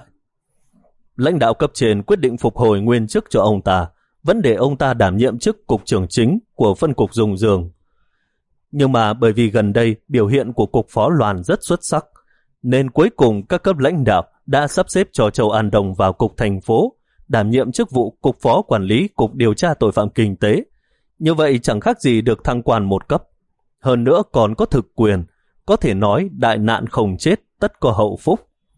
Lãnh đạo cấp trên quyết định phục hồi nguyên chức cho ông ta, vẫn để ông ta đảm nhiệm chức cục trưởng chính của phân cục dùng giường. Nhưng mà bởi vì gần đây biểu hiện của cục phó Loan rất xuất sắc, nên cuối cùng các cấp lãnh đạo đã sắp xếp cho Châu An Đông vào cục thành phố, đảm nhiệm chức vụ cục phó quản lý cục điều tra tội phạm kinh tế. Như vậy chẳng khác gì được thăng quan một cấp. Hơn nữa còn có thực quyền, có thể nói đại nạn không chết, tất có hậu phúc.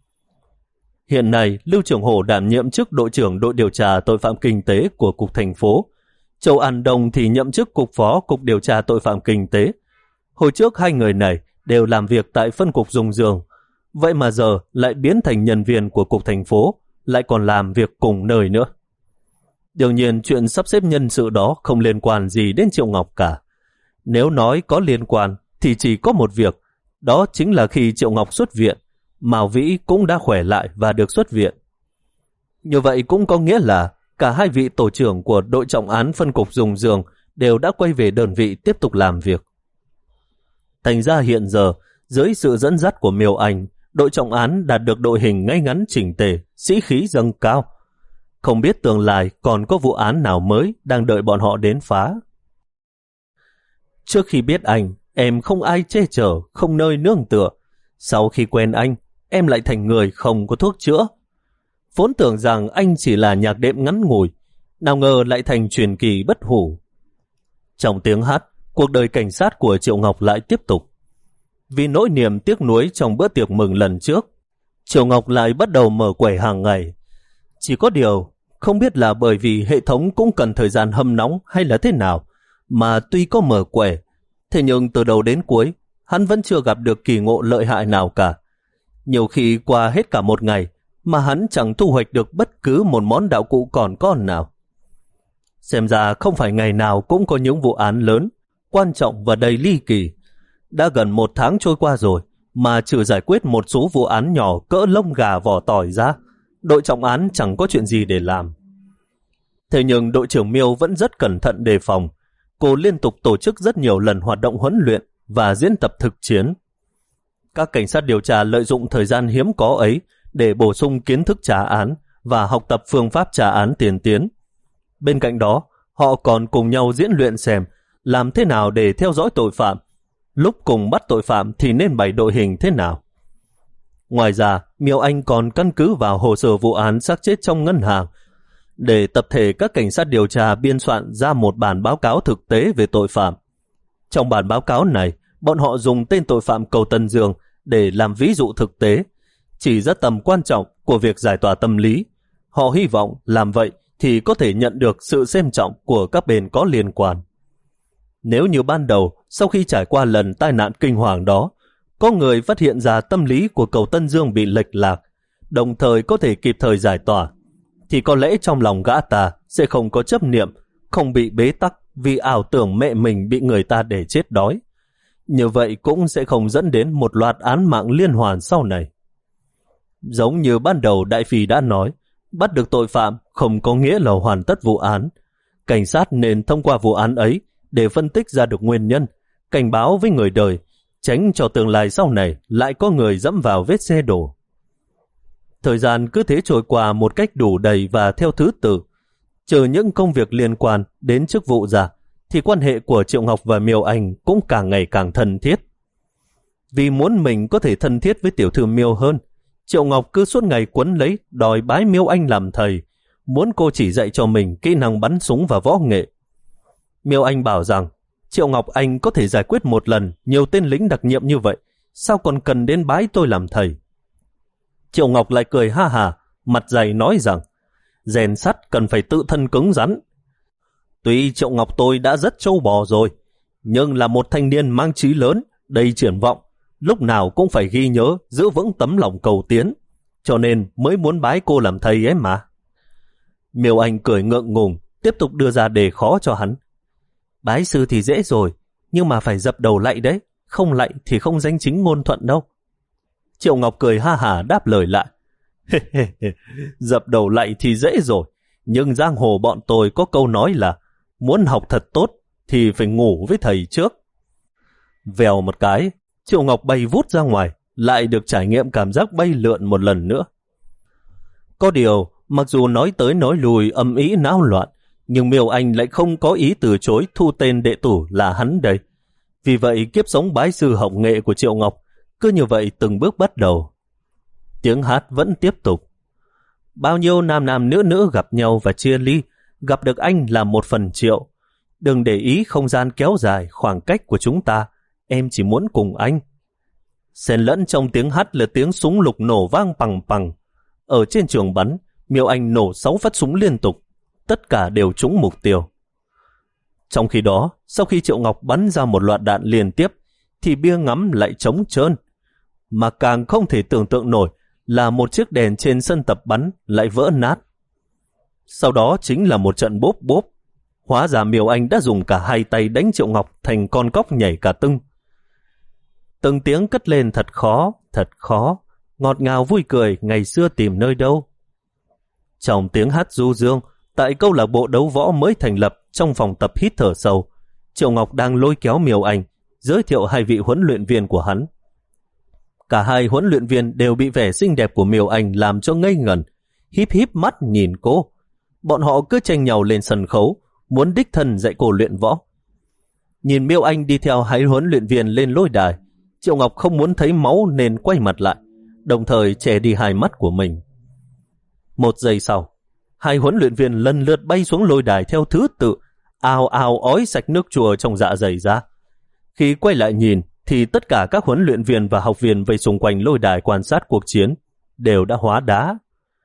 Hiện nay, Lưu Trường Hổ đảm nhiệm chức đội trưởng đội điều tra tội phạm kinh tế của cục thành phố. Châu An Đông thì nhậm chức cục phó cục điều tra tội phạm kinh tế. Hồi trước hai người này đều làm việc tại phân cục dùng giường, vậy mà giờ lại biến thành nhân viên của cục thành phố, lại còn làm việc cùng nơi nữa. Đương nhiên chuyện sắp xếp nhân sự đó không liên quan gì đến Triệu Ngọc cả. Nếu nói có liên quan thì chỉ có một việc, đó chính là khi Triệu Ngọc xuất viện, Mao Vĩ cũng đã khỏe lại và được xuất viện. Như vậy cũng có nghĩa là cả hai vị tổ trưởng của đội trọng án phân cục Dùng Giường đều đã quay về đơn vị tiếp tục làm việc. Thành ra hiện giờ, dưới sự dẫn dắt của Miêu Anh, đội trọng án đạt được đội hình ngay ngắn chỉnh tề, sĩ khí dâng cao. Không biết tương lai còn có vụ án nào mới đang đợi bọn họ đến phá. Trước khi biết anh, em không ai che chở, không nơi nương tựa. Sau khi quen anh, em lại thành người không có thuốc chữa. Vốn tưởng rằng anh chỉ là nhạc đệm ngắn ngủi, nào ngờ lại thành truyền kỳ bất hủ. Trong tiếng hát, cuộc đời cảnh sát của Triệu Ngọc lại tiếp tục. Vì nỗi niềm tiếc nuối trong bữa tiệc mừng lần trước, Triệu Ngọc lại bắt đầu mở quầy hàng ngày. Chỉ có điều, không biết là bởi vì hệ thống cũng cần thời gian hâm nóng hay là thế nào, mà tuy có mở quầy, thế nhưng từ đầu đến cuối, hắn vẫn chưa gặp được kỳ ngộ lợi hại nào cả. Nhiều khi qua hết cả một ngày, mà hắn chẳng thu hoạch được bất cứ một món đạo cụ còn con nào. Xem ra không phải ngày nào cũng có những vụ án lớn, quan trọng và đầy ly kỳ. Đã gần một tháng trôi qua rồi, mà trừ giải quyết một số vụ án nhỏ cỡ lông gà vỏ tỏi ra, đội trọng án chẳng có chuyện gì để làm. Thế nhưng đội trưởng Miêu vẫn rất cẩn thận đề phòng. Cô liên tục tổ chức rất nhiều lần hoạt động huấn luyện và diễn tập thực chiến. Các cảnh sát điều tra lợi dụng thời gian hiếm có ấy để bổ sung kiến thức trả án và học tập phương pháp trả án tiên tiến. Bên cạnh đó, họ còn cùng nhau diễn luyện xem làm thế nào để theo dõi tội phạm, lúc cùng bắt tội phạm thì nên bày đội hình thế nào. Ngoài ra, Miêu Anh còn căn cứ vào hồ sơ vụ án xác chết trong ngân hàng để tập thể các cảnh sát điều tra biên soạn ra một bản báo cáo thực tế về tội phạm. Trong bản báo cáo này, bọn họ dùng tên tội phạm Cầu Tân Dương để làm ví dụ thực tế, chỉ ra tầm quan trọng của việc giải tỏa tâm lý. Họ hy vọng làm vậy thì có thể nhận được sự xem trọng của các bên có liên quan. Nếu như ban đầu, sau khi trải qua lần tai nạn kinh hoàng đó, có người phát hiện ra tâm lý của Cầu Tân Dương bị lệch lạc, đồng thời có thể kịp thời giải tỏa, thì có lẽ trong lòng gã ta sẽ không có chấp niệm, không bị bế tắc vì ảo tưởng mẹ mình bị người ta để chết đói. Như vậy cũng sẽ không dẫn đến một loạt án mạng liên hoàn sau này. Giống như ban đầu Đại Phi đã nói, bắt được tội phạm không có nghĩa là hoàn tất vụ án. Cảnh sát nên thông qua vụ án ấy để phân tích ra được nguyên nhân, cảnh báo với người đời, tránh cho tương lai sau này lại có người dẫm vào vết xe đổ. Thời gian cứ thế trôi qua một cách đủ đầy và theo thứ tự. Trừ những công việc liên quan đến chức vụ ra, thì quan hệ của Triệu Ngọc và Miêu Anh cũng càng ngày càng thân thiết. Vì muốn mình có thể thân thiết với tiểu thư Miêu hơn, Triệu Ngọc cứ suốt ngày quấn lấy đòi bái Miêu Anh làm thầy, muốn cô chỉ dạy cho mình kỹ năng bắn súng và võ nghệ. Miêu Anh bảo rằng Triệu Ngọc anh có thể giải quyết một lần nhiều tên lính đặc nhiệm như vậy, sao còn cần đến bái tôi làm thầy? Triệu Ngọc lại cười ha hà, mặt dày nói rằng rèn sắt cần phải tự thân cứng rắn. Tuy Triệu Ngọc tôi đã rất trâu bò rồi, nhưng là một thanh niên mang chí lớn, đầy triển vọng, lúc nào cũng phải ghi nhớ, giữ vững tấm lòng cầu tiến, cho nên mới muốn bái cô làm thầy ấy mà. Miêu Anh cười ngượng ngùng, tiếp tục đưa ra đề khó cho hắn. Bái sư thì dễ rồi, nhưng mà phải dập đầu lạy đấy, không lạy thì không danh chính ngôn thuận đâu. Triệu Ngọc cười ha hả đáp lời lại. Dập đầu lạy thì dễ rồi, nhưng giang hồ bọn tôi có câu nói là muốn học thật tốt thì phải ngủ với thầy trước. Vèo một cái, Triệu Ngọc bay vút ra ngoài, lại được trải nghiệm cảm giác bay lượn một lần nữa. Có điều, mặc dù nói tới nói lùi âm ý náo loạn, nhưng Miêu Anh lại không có ý từ chối thu tên đệ tử là hắn đây. Vì vậy kiếp sống bái sư học nghệ của Triệu Ngọc cứ như vậy từng bước bắt đầu. Tiếng hát vẫn tiếp tục. Bao nhiêu nam nam nữ nữ gặp nhau và chia ly, gặp được anh là một phần triệu. Đừng để ý không gian kéo dài khoảng cách của chúng ta, em chỉ muốn cùng anh. Xen lẫn trong tiếng hát là tiếng súng lục nổ vang pằng pằng. Ở trên trường bắn, Miêu Anh nổ sáu phát súng liên tục, tất cả đều trúng mục tiêu. Trong khi đó, sau khi Triệu Ngọc bắn ra một loạt đạn liên tiếp, thì bia ngắm lại trống trơn. Mà càng không thể tưởng tượng nổi là một chiếc đèn trên sân tập bắn lại vỡ nát. Sau đó chính là một trận bốp bốp. Hóa ra Miêu Anh đã dùng cả hai tay đánh Triệu Ngọc thành con cóc nhảy cả tưng. Từng tiếng cất lên thật khó, thật khó, ngọt ngào vui cười ngày xưa tìm nơi đâu. Trong tiếng hát du dương, tại câu lạc bộ đấu võ mới thành lập trong phòng tập hít thở sâu, Triệu Ngọc đang lôi kéo Miêu Anh, giới thiệu hai vị huấn luyện viên của hắn. Cả hai huấn luyện viên đều bị vẻ xinh đẹp của Miêu Anh làm cho ngây ngẩn, híp híp mắt nhìn cô. Bọn họ cứ tranh nhau lên sân khấu, muốn đích thân dạy cô luyện võ. Nhìn Miêu Anh đi theo hai huấn luyện viên lên lôi đài, Triệu Ngọc không muốn thấy máu nên quay mặt lại, đồng thời che đi hai mắt của mình. Một giây sau, hai huấn luyện viên lần lượt bay xuống lôi đài theo thứ tự, ào ào ói sạch nước chùa trong dạ dày ra. Khi quay lại nhìn, thì tất cả các huấn luyện viên và học viên vây xung quanh lôi đài quan sát cuộc chiến đều đã hóa đá.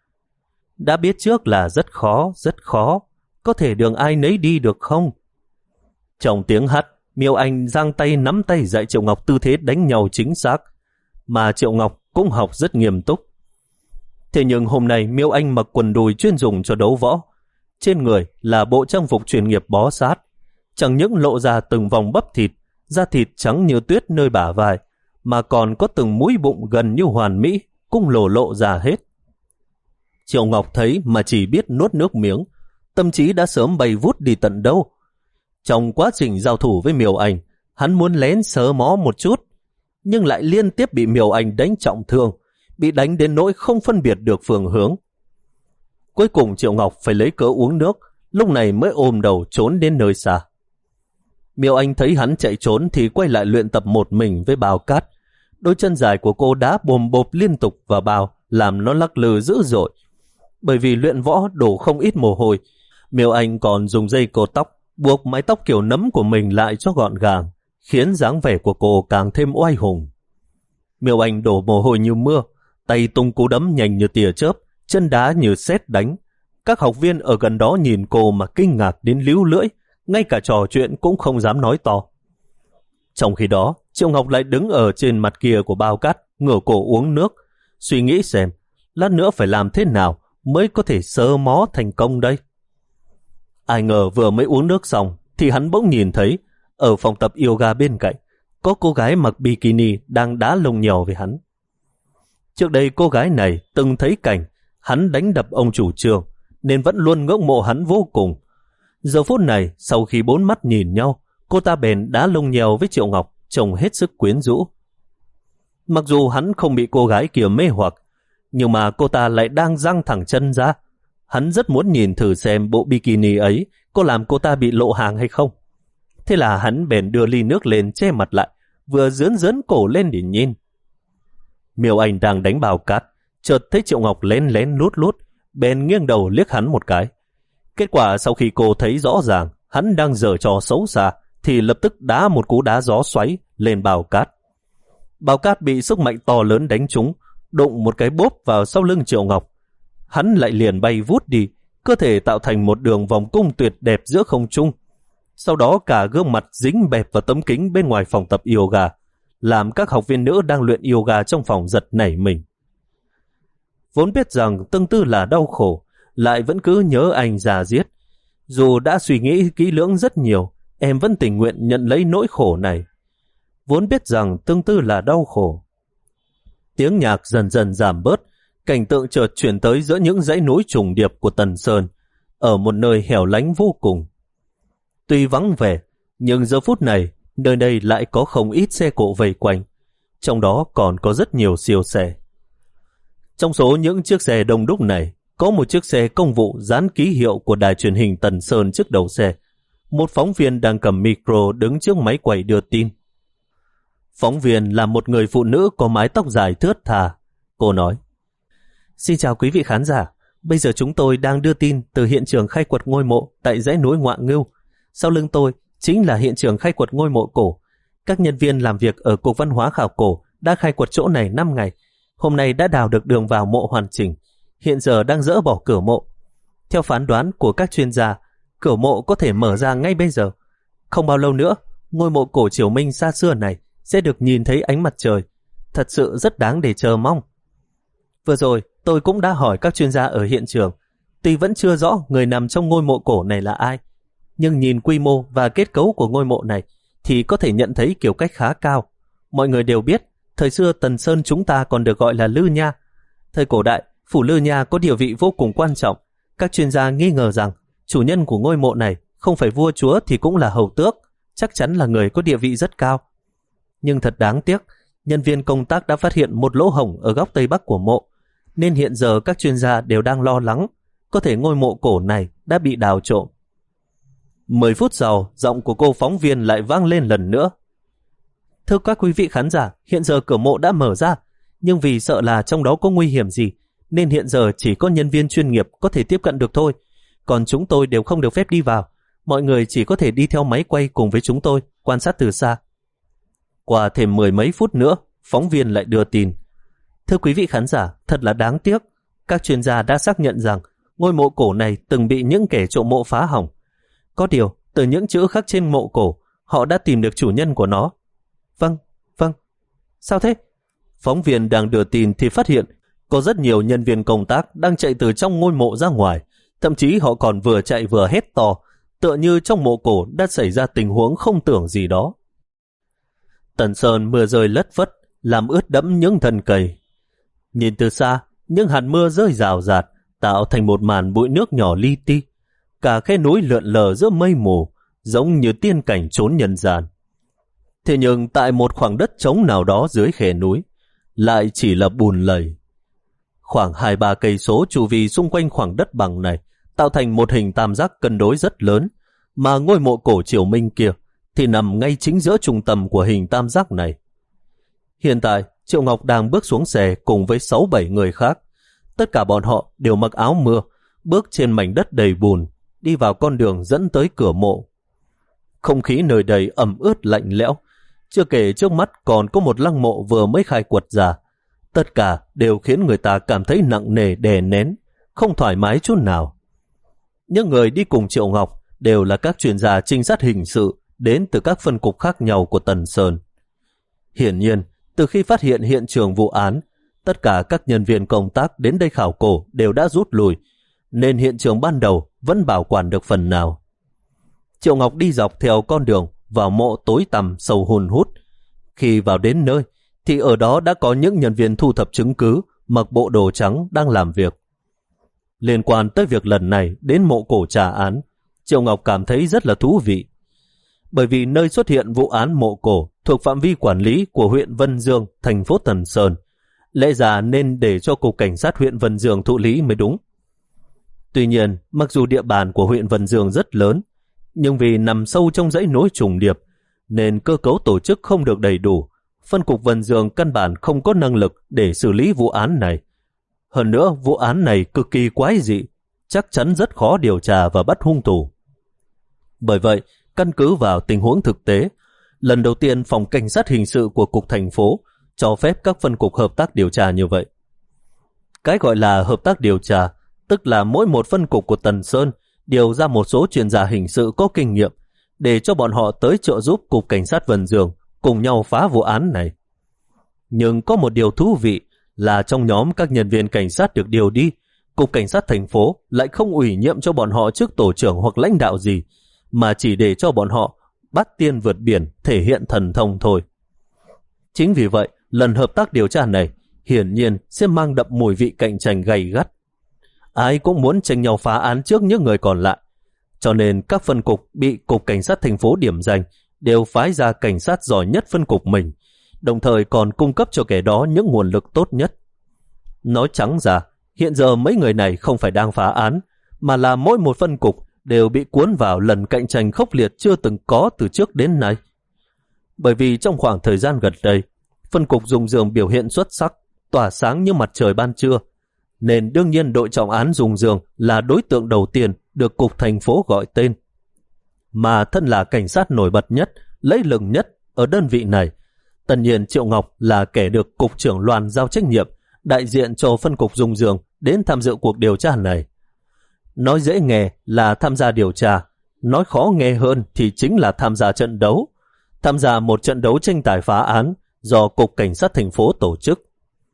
Đã biết trước là rất khó, rất khó, có thể đường ai nấy đi được không? Trong tiếng hát, Miêu Anh giang tay nắm tay dạy Triệu Ngọc tư thế đánh nhau chính xác, mà Triệu Ngọc cũng học rất nghiêm túc. Thế nhưng hôm nay Miêu Anh mặc quần đùi chuyên dùng cho đấu võ, trên người là bộ trang phục chuyên nghiệp bó sát, chẳng những lộ ra từng vòng bắp thịt, da thịt trắng như tuyết nơi bả vai, mà còn có từng múi bụng gần như hoàn mỹ, cũng lộ lộ ra hết. Triệu Ngọc thấy mà chỉ biết nuốt nước miếng, tâm trí đã sớm bay vút đi tận đâu. Trong quá trình giao thủ với Miêu Anh, hắn muốn lén sờ mó một chút, nhưng lại liên tiếp bị Miêu Anh đánh trọng thương, bị đánh đến nỗi không phân biệt được phương hướng. Cuối cùng Triệu Ngọc phải lấy cớ uống nước, lúc này mới ôm đầu trốn đến nơi xa. Miêu Anh thấy hắn chạy trốn thì quay lại luyện tập một mình với Bao Cát. Đôi chân dài của cô đá bồm bộp liên tục vào bao, làm nó lắc lư dữ dội. Bởi vì luyện võ đổ không ít mồ hôi, Miêu Anh còn dùng dây cột tóc buộc mái tóc kiểu nấm của mình lại cho gọn gàng, khiến dáng vẻ của cô càng thêm oai hùng. Miêu Anh đổ mồ hôi như mưa, tay tung cú đấm nhanh như tia chớp, chân đá như sét đánh. Các học viên ở gần đó nhìn cô mà kinh ngạc đến líu lưỡi, ngay cả trò chuyện cũng không dám nói to. Trong khi đó, Triệu Ngọc lại đứng ở trên mặt kia của Bao Cát, ngửa cổ uống nước, suy nghĩ xem lát nữa phải làm thế nào mới có thể sơ mó thành công đây. Ai ngờ vừa mới uống nước xong thì hắn bỗng nhìn thấy ở phòng tập yoga bên cạnh có cô gái mặc bikini đang đá lông nhèo với hắn. Trước đây cô gái này từng thấy cảnh hắn đánh đập ông chủ trường nên vẫn luôn ngưỡng mộ hắn vô cùng. Giờ phút này, sau khi bốn mắt nhìn nhau, cô ta bèn đá lông nhèo với Triệu Ngọc, trông hết sức quyến rũ. Mặc dù hắn không bị cô gái kia mê hoặc, nhưng mà cô ta lại đang giang thẳng chân ra. Hắn rất muốn nhìn thử xem bộ bikini ấy có làm cô ta bị lộ hàng hay không. Thế là hắn bèn đưa ly nước lên che mặt lại, vừa dướn dướn cổ lên để nhìn. Miêu Anh đang đánh Bao Cát, chợt thấy Triệu Ngọc lén lén lút lút, bèn nghiêng đầu liếc hắn một cái. Kết quả sau khi cô thấy rõ ràng hắn đang giở trò xấu xa, thì lập tức đá một cú đá gió xoáy lên Bao Cát. Bao Cát bị sức mạnh to lớn đánh trúng, đụng một cái bốp vào sau lưng Triệu Ngọc. Hắn lại liền bay vút đi, cơ thể tạo thành một đường vòng cung tuyệt đẹp giữa không trung. Sau đó cả gương mặt dính bẹp vào tấm kính bên ngoài phòng tập yoga, làm các học viên nữ đang luyện yoga trong phòng giật nảy mình. Vốn biết rằng tương tư là đau khổ, lại vẫn cứ nhớ anh già giết. Dù đã suy nghĩ kỹ lưỡng rất nhiều, em vẫn tình nguyện nhận lấy nỗi khổ này. Vốn biết rằng tương tư là đau khổ. Tiếng nhạc dần dần giảm bớt, cảnh tượng chợt chuyển tới giữa những dãy núi trùng điệp của Tần Sơn, ở một nơi hẻo lánh vô cùng. Tuy vắng vẻ, nhưng giờ phút này, nơi đây lại có không ít xe cộ vây quanh, trong đó còn có rất nhiều siêu xe. Trong số những chiếc xe đông đúc này, có một chiếc xe công vụ dán ký hiệu của đài truyền hình Tần Sơn trước đầu xe. Một phóng viên đang cầm micro đứng trước máy quay đưa tin. Phóng viên là một người phụ nữ có mái tóc dài thướt tha. Cô nói: Xin chào quý vị khán giả, bây giờ chúng tôi đang đưa tin từ hiện trường khai quật ngôi mộ tại dãy núi Ngoạ Ngưu. Sau lưng tôi chính là hiện trường khai quật ngôi mộ cổ. Các nhân viên làm việc ở Cục Văn hóa Khảo cổ đã khai quật chỗ này năm ngày. Hôm nay đã đào được đường vào mộ hoàn chỉnh, hiện giờ đang dỡ bỏ cửa mộ. Theo phán đoán của các chuyên gia, cửa mộ có thể mở ra ngay bây giờ. Không bao lâu nữa, ngôi mộ cổ Triều Minh xa xưa này sẽ được nhìn thấy ánh mặt trời. Thật sự rất đáng để chờ mong. Vừa rồi, tôi cũng đã hỏi các chuyên gia ở hiện trường. Tuy vẫn chưa rõ người nằm trong ngôi mộ cổ này là ai, nhưng nhìn quy mô và kết cấu của ngôi mộ này thì có thể nhận thấy kiểu cách khá cao. Mọi người đều biết, Thời xưa Tần Sơn chúng ta còn được gọi là Lư Nha. Thời cổ đại, phủ Lư Nha có địa vị vô cùng quan trọng. Các chuyên gia nghi ngờ rằng chủ nhân của ngôi mộ này không phải vua chúa thì cũng là hầu tước, chắc chắn là người có địa vị rất cao. Nhưng thật đáng tiếc, nhân viên công tác đã phát hiện một lỗ hổng ở góc tây bắc của mộ, nên hiện giờ các chuyên gia đều đang lo lắng có thể ngôi mộ cổ này đã bị đào trộm. Mười phút sau, giọng của cô phóng viên lại vang lên lần nữa. Thưa các quý vị khán giả, hiện giờ cửa mộ đã mở ra, nhưng vì sợ là trong đó có nguy hiểm gì, nên hiện giờ chỉ có nhân viên chuyên nghiệp có thể tiếp cận được thôi. Còn chúng tôi đều không được phép đi vào. Mọi người chỉ có thể đi theo máy quay cùng với chúng tôi, quan sát từ xa. Qua thêm mười mấy phút nữa, phóng viên lại đưa tin. Thưa quý vị khán giả, thật là đáng tiếc. Các chuyên gia đã xác nhận rằng ngôi mộ cổ này từng bị những kẻ trộm mộ phá hỏng. Có điều, từ những chữ khắc trên mộ cổ, họ đã tìm được chủ nhân của nó. Vâng, vâng. Sao thế? Phóng viên đang đưa tin thì phát hiện có rất nhiều nhân viên công tác đang chạy từ trong ngôi mộ ra ngoài. Thậm chí họ còn vừa chạy vừa hét to, tựa như trong mộ cổ đã xảy ra tình huống không tưởng gì đó. Tần Sơn mưa rơi lất phất, làm ướt đẫm những thân cây. Nhìn từ xa, những hạt mưa rơi rào rạt, tạo thành một màn bụi nước nhỏ li ti. Cả khe núi lượn lờ giữa mây mù, giống như tiên cảnh trốn nhân gian. Thế nhưng tại một khoảng đất trống nào đó dưới khe núi, lại chỉ là bùn lầy. Khoảng hai ba cây số chu vi xung quanh khoảng đất bằng này tạo thành một hình tam giác cân đối rất lớn, mà ngôi mộ cổ Triều Minh kia thì nằm ngay chính giữa trung tâm của hình tam giác này. Hiện tại, Triệu Ngọc đang bước xuống xe cùng với sáu bảy người khác. Tất cả bọn họ đều mặc áo mưa, bước trên mảnh đất đầy bùn, đi vào con đường dẫn tới cửa mộ. Không khí nơi đây ẩm ướt lạnh lẽo, chưa kể trước mắt còn có một lăng mộ vừa mới khai quật ra. Tất cả đều khiến người ta cảm thấy nặng nề đè nén, không thoải mái chút nào. Những người đi cùng Triệu Ngọc đều là các chuyên gia trinh sát hình sự đến từ các phân cục khác nhau của Tần Sơn. Hiển nhiên, từ khi phát hiện hiện trường vụ án, tất cả các nhân viên công tác đến đây khảo cổ đều đã rút lui, nên hiện trường ban đầu vẫn bảo quản được phần nào. Triệu Ngọc đi dọc theo con đường vào mộ tối tăm sâu hun hút. Khi vào đến nơi, thì ở đó đã có những nhân viên thu thập chứng cứ mặc bộ đồ trắng đang làm việc. Liên quan tới việc lần này đến mộ cổ trả án, Triệu Ngọc cảm thấy rất là thú vị. Bởi vì nơi xuất hiện vụ án mộ cổ thuộc phạm vi quản lý của huyện Vân Dương, thành phố Tần Sơn, lẽ ra nên để cho Cục Cảnh sát huyện Vân Dương thụ lý mới đúng. Tuy nhiên, mặc dù địa bàn của huyện Vân Dương rất lớn, nhưng vì nằm sâu trong dãy núi trùng điệp, nên cơ cấu tổ chức không được đầy đủ. Phân cục Vân Dương căn bản không có năng lực để xử lý vụ án này. Hơn nữa, vụ án này cực kỳ quái dị, chắc chắn rất khó điều tra và bắt hung thủ. Bởi vậy, căn cứ vào tình huống thực tế, lần đầu tiên phòng cảnh sát hình sự của cục thành phố cho phép các phân cục hợp tác điều tra như vậy. Cái gọi là hợp tác điều tra, tức là mỗi một phân cục của Tần Sơn điều ra một số chuyên gia hình sự có kinh nghiệm để cho bọn họ tới trợ giúp cục cảnh sát Vân Dương cùng nhau phá vụ án này. Nhưng có một điều thú vị là trong nhóm các nhân viên cảnh sát được điều đi, cục cảnh sát thành phố lại không ủy nhiệm cho bọn họ trước tổ trưởng hoặc lãnh đạo gì, mà chỉ để cho bọn họ bắt tiên vượt biển thể hiện thần thông thôi. Chính vì vậy, lần hợp tác điều tra này hiển nhiên sẽ mang đậm mùi vị cạnh tranh gay gắt. Ai cũng muốn tranh nhau phá án trước những người còn lại, cho nên các phân cục bị cục cảnh sát thành phố điểm danh đều phái ra cảnh sát giỏi nhất phân cục mình, đồng thời còn cung cấp cho kẻ đó những nguồn lực tốt nhất. Nói trắng ra, hiện giờ mấy người này không phải đang phá án, mà là mỗi một phân cục đều bị cuốn vào lần cạnh tranh khốc liệt chưa từng có từ trước đến nay. Bởi vì trong khoảng thời gian gần đây, phân cục Dung Dương biểu hiện xuất sắc, tỏa sáng như mặt trời ban trưa, nên đương nhiên đội trọng án Dung Dương là đối tượng đầu tiên được cục thành phố gọi tên. Mà thân là cảnh sát nổi bật nhất, lấy lừng nhất ở đơn vị này, tất nhiên Triệu Ngọc là kẻ được cục trưởng Loan giao trách nhiệm đại diện cho phân cục Dung Dương đến tham dự cuộc điều tra này. Nói dễ nghe là tham gia điều tra, nói khó nghe hơn thì chính là tham gia trận đấu, tham gia một trận đấu tranh tài phá án do cục cảnh sát thành phố tổ chức.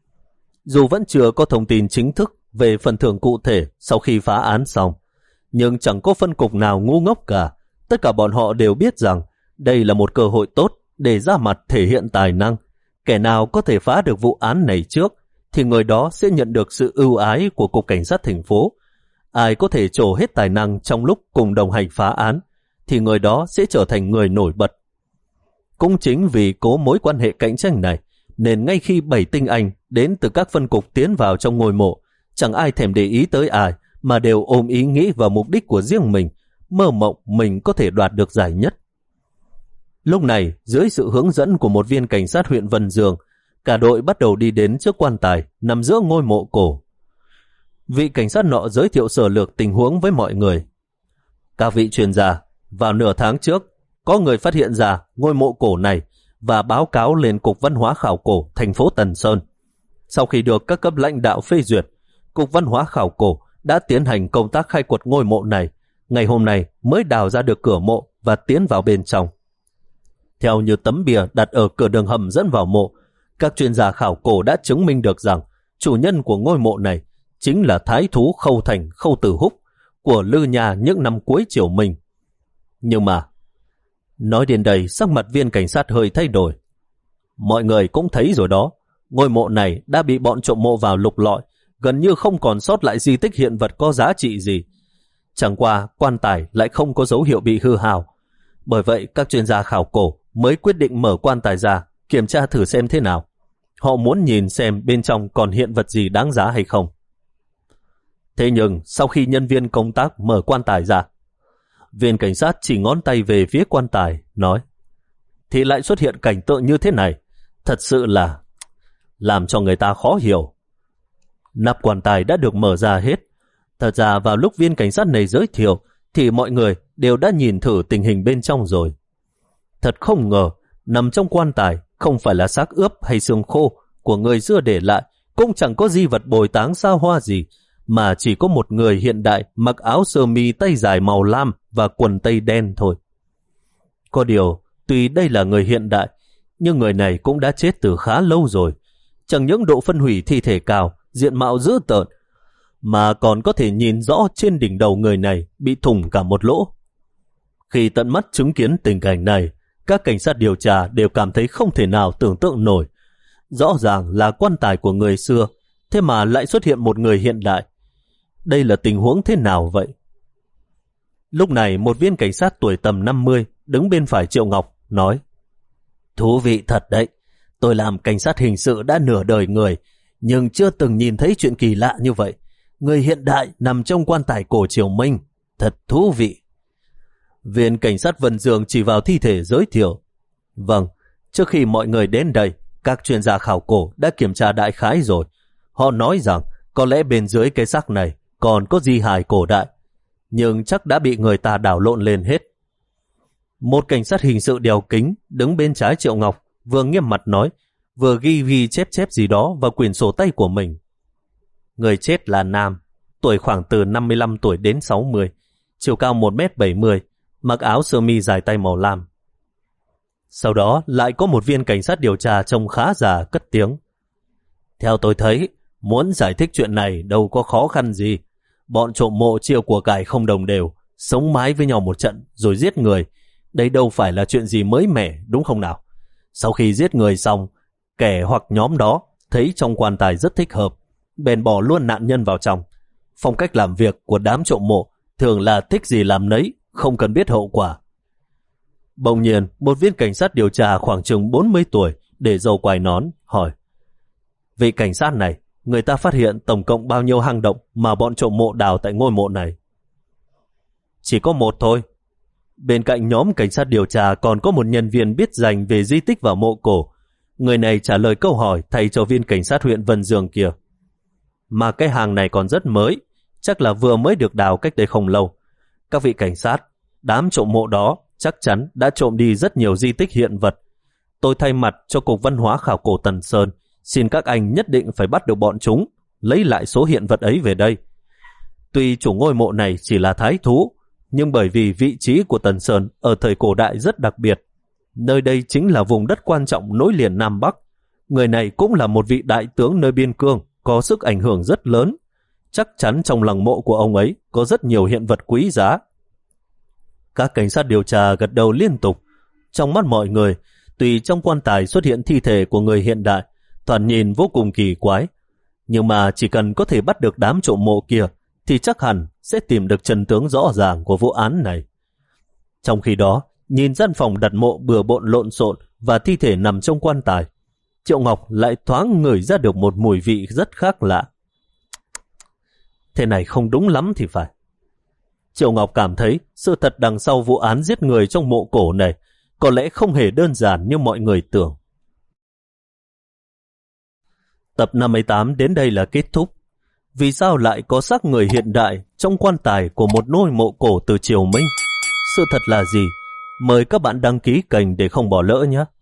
Dù vẫn chưa có thông tin chính thức về phần thưởng cụ thể sau khi phá án xong, nhưng chẳng có phân cục nào ngu ngốc cả. Tất cả bọn họ đều biết rằng đây là một cơ hội tốt để ra mặt thể hiện tài năng, Kẻ nào có thể phá được vụ án này trước thì người đó sẽ nhận được sự ưu ái của Cục Cảnh sát thành phố. Ai có thể trổ hết tài năng trong lúc cùng đồng hành phá án thì người đó sẽ trở thành người nổi bật. Cũng chính vì cố mối quan hệ cạnh tranh này nên ngay khi bảy tinh anh đến từ các phân cục tiến vào trong ngôi mộ, chẳng ai thèm để ý tới ai mà đều ôm ý nghĩ và mục đích của riêng mình, mơ mộng mình có thể đoạt được giải nhất. Lúc này, dưới sự hướng dẫn của một viên cảnh sát huyện Vân Dương, cả đội bắt đầu đi đến trước quan tài nằm giữa ngôi mộ cổ. Vị cảnh sát nọ giới thiệu sơ lược tình huống với mọi người. Các vị chuyên gia, vào nửa tháng trước, có người phát hiện ra ngôi mộ cổ này và báo cáo lên Cục Văn hóa Khảo cổ thành phố Tần Sơn. Sau khi được các cấp lãnh đạo phê duyệt, Cục Văn hóa Khảo cổ đã tiến hành công tác khai quật ngôi mộ này. Ngày hôm nay mới đào ra được cửa mộ và tiến vào bên trong. Theo như tấm bìa đặt ở cửa đường hầm dẫn vào mộ, các chuyên gia khảo cổ đã chứng minh được rằng chủ nhân của ngôi mộ này chính là thái thú Khâu Thành Khâu Tử Húc của Lư Nhà những năm cuối triều Minh. Nhưng mà, nói đến đây sắc mặt viên cảnh sát hơi thay đổi. Mọi người cũng thấy rồi đó, ngôi mộ này đã bị bọn trộm mộ vào lục lọi, gần như không còn sót lại di tích hiện vật có giá trị gì. Chẳng qua quan tài lại không có dấu hiệu bị hư hao. Bởi vậy các chuyên gia khảo cổ mới quyết định mở quan tài ra, kiểm tra thử xem thế nào. Họ muốn nhìn xem bên trong còn hiện vật gì đáng giá hay không. Thế nhưng sau khi nhân viên công tác mở quan tài ra, viên cảnh sát chỉ ngón tay về phía quan tài, nói: thì lại xuất hiện cảnh tượng như thế này, thật sự là làm cho người ta khó hiểu. Nắp quan tài đã được mở ra hết. Thật ra vào lúc viên cảnh sát này giới thiệu thì mọi người đều đã nhìn thử tình hình bên trong rồi. Thật không ngờ, nằm trong quan tài không phải là xác ướp hay xương khô của người xưa để lại, cũng chẳng có di vật bồi táng xa hoa gì, mà chỉ có một người hiện đại mặc áo sơ mi tay dài màu lam và quần tây đen thôi. Có điều, tuy đây là người hiện đại, nhưng người này cũng đã chết từ khá lâu rồi. Chẳng những độ phân hủy thi thể cao, diện mạo dữ tợn, mà còn có thể nhìn rõ trên đỉnh đầu người này bị thủng cả một lỗ. Khi tận mắt chứng kiến tình cảnh này, các cảnh sát điều tra đều cảm thấy không thể nào tưởng tượng nổi. Rõ ràng là quan tài của người xưa, thế mà lại xuất hiện một người hiện đại. Đây là tình huống thế nào vậy? Lúc này một viên cảnh sát tuổi tầm năm mươi đứng bên phải Triệu Ngọc nói: thú vị thật đấy, tôi làm cảnh sát hình sự đã nửa đời người, nhưng chưa từng nhìn thấy chuyện kỳ lạ như vậy. Người hiện đại nằm trong quan tài cổ triều Minh, thật thú vị. Viên cảnh sát Vân Dương chỉ vào thi thể giới thiệu: vâng, trước khi mọi người đến đây, các chuyên gia khảo cổ đã kiểm tra đại khái rồi. Họ nói rằng có lẽ bên dưới cái xác này còn có di hài cổ đại, nhưng chắc đã bị người ta đảo lộn lên hết. Một cảnh sát hình sự đeo kính đứng bên trái Triệu Ngọc vừa nghiêm mặt nói, vừa ghi ghi chép chép gì đó vào quyển sổ tay của mình. Người chết là nam, tuổi khoảng từ năm mươi lăm tuổi đến sáu mươi, chiều cao một mét bảy mươi, mặc áo sơ mi dài tay màu lam. Sau đó lại có một viên cảnh sát điều tra trông khá già cất tiếng: theo tôi thấy, muốn giải thích chuyện này đâu có khó khăn gì. Bọn trộm mộ chia của cải không đồng đều, sống mái với nhau một trận rồi giết người. Đây đâu phải là chuyện gì mới mẻ, đúng không nào? Sau khi giết người xong, kẻ hoặc nhóm đó thấy trong quan tài rất thích hợp, bèn bỏ luôn nạn nhân vào trong. Phong cách làm việc của đám trộm mộ thường là thích gì làm nấy, không cần biết hậu quả. Bỗng nhiên, một viên cảnh sát điều tra khoảng chừng bốn mươi tuổi, để râu quai nón, hỏi: vị cảnh sát này, người ta phát hiện tổng cộng bao nhiêu hang động mà bọn trộm mộ đào tại ngôi mộ này? Chỉ có một thôi. Bên cạnh nhóm cảnh sát điều tra còn có một nhân viên biết dành về di tích và mộ cổ. Người này trả lời câu hỏi thay cho viên cảnh sát huyện Vân Dương kia. Mà cái hang này còn rất mới, chắc là vừa mới được đào cách đây không lâu. Các vị cảnh sát, đám trộm mộ đó chắc chắn đã trộm đi rất nhiều di tích hiện vật. Tôi thay mặt cho Cục Văn hóa Khảo cổ Tần Sơn, xin các anh nhất định phải bắt được bọn chúng, lấy lại số hiện vật ấy về đây. Tuy chủ ngôi mộ này chỉ là thái thú, nhưng bởi vì vị trí của Tần Sơn ở thời cổ đại rất đặc biệt, nơi đây chính là vùng đất quan trọng nối liền Nam Bắc. Người này cũng là một vị đại tướng nơi biên cương, có sức ảnh hưởng rất lớn. Chắc chắn trong lăng mộ của ông ấy có rất nhiều hiện vật quý giá. Các cảnh sát điều tra gật đầu liên tục. Trong mắt mọi người Tuy trong quan tài xuất hiện thi thể của người hiện đại, thoạt nhìn vô cùng kỳ quái, nhưng mà chỉ cần có thể bắt được đám trộm mộ kia thì chắc hẳn sẽ tìm được chân tướng rõ ràng của vụ án này. Trong khi đó, nhìn gian phòng đặt mộ bừa bộn lộn xộn và thi thể nằm trong quan tài, Triệu Ngọc lại thoáng ngửi ra được một mùi vị rất khác lạ. Thế này không đúng lắm thì phải. Triệu Ngọc cảm thấy sự thật đằng sau vụ án giết người trong mộ cổ này có lẽ không hề đơn giản như mọi người tưởng. Tập năm mươi tám đến đây là kết thúc. Vì sao lại có xác người hiện đại trong quan tài của một ngôi mộ cổ từ triều Minh? Sự thật là gì? Mời các bạn đăng ký kênh để không bỏ lỡ nhé.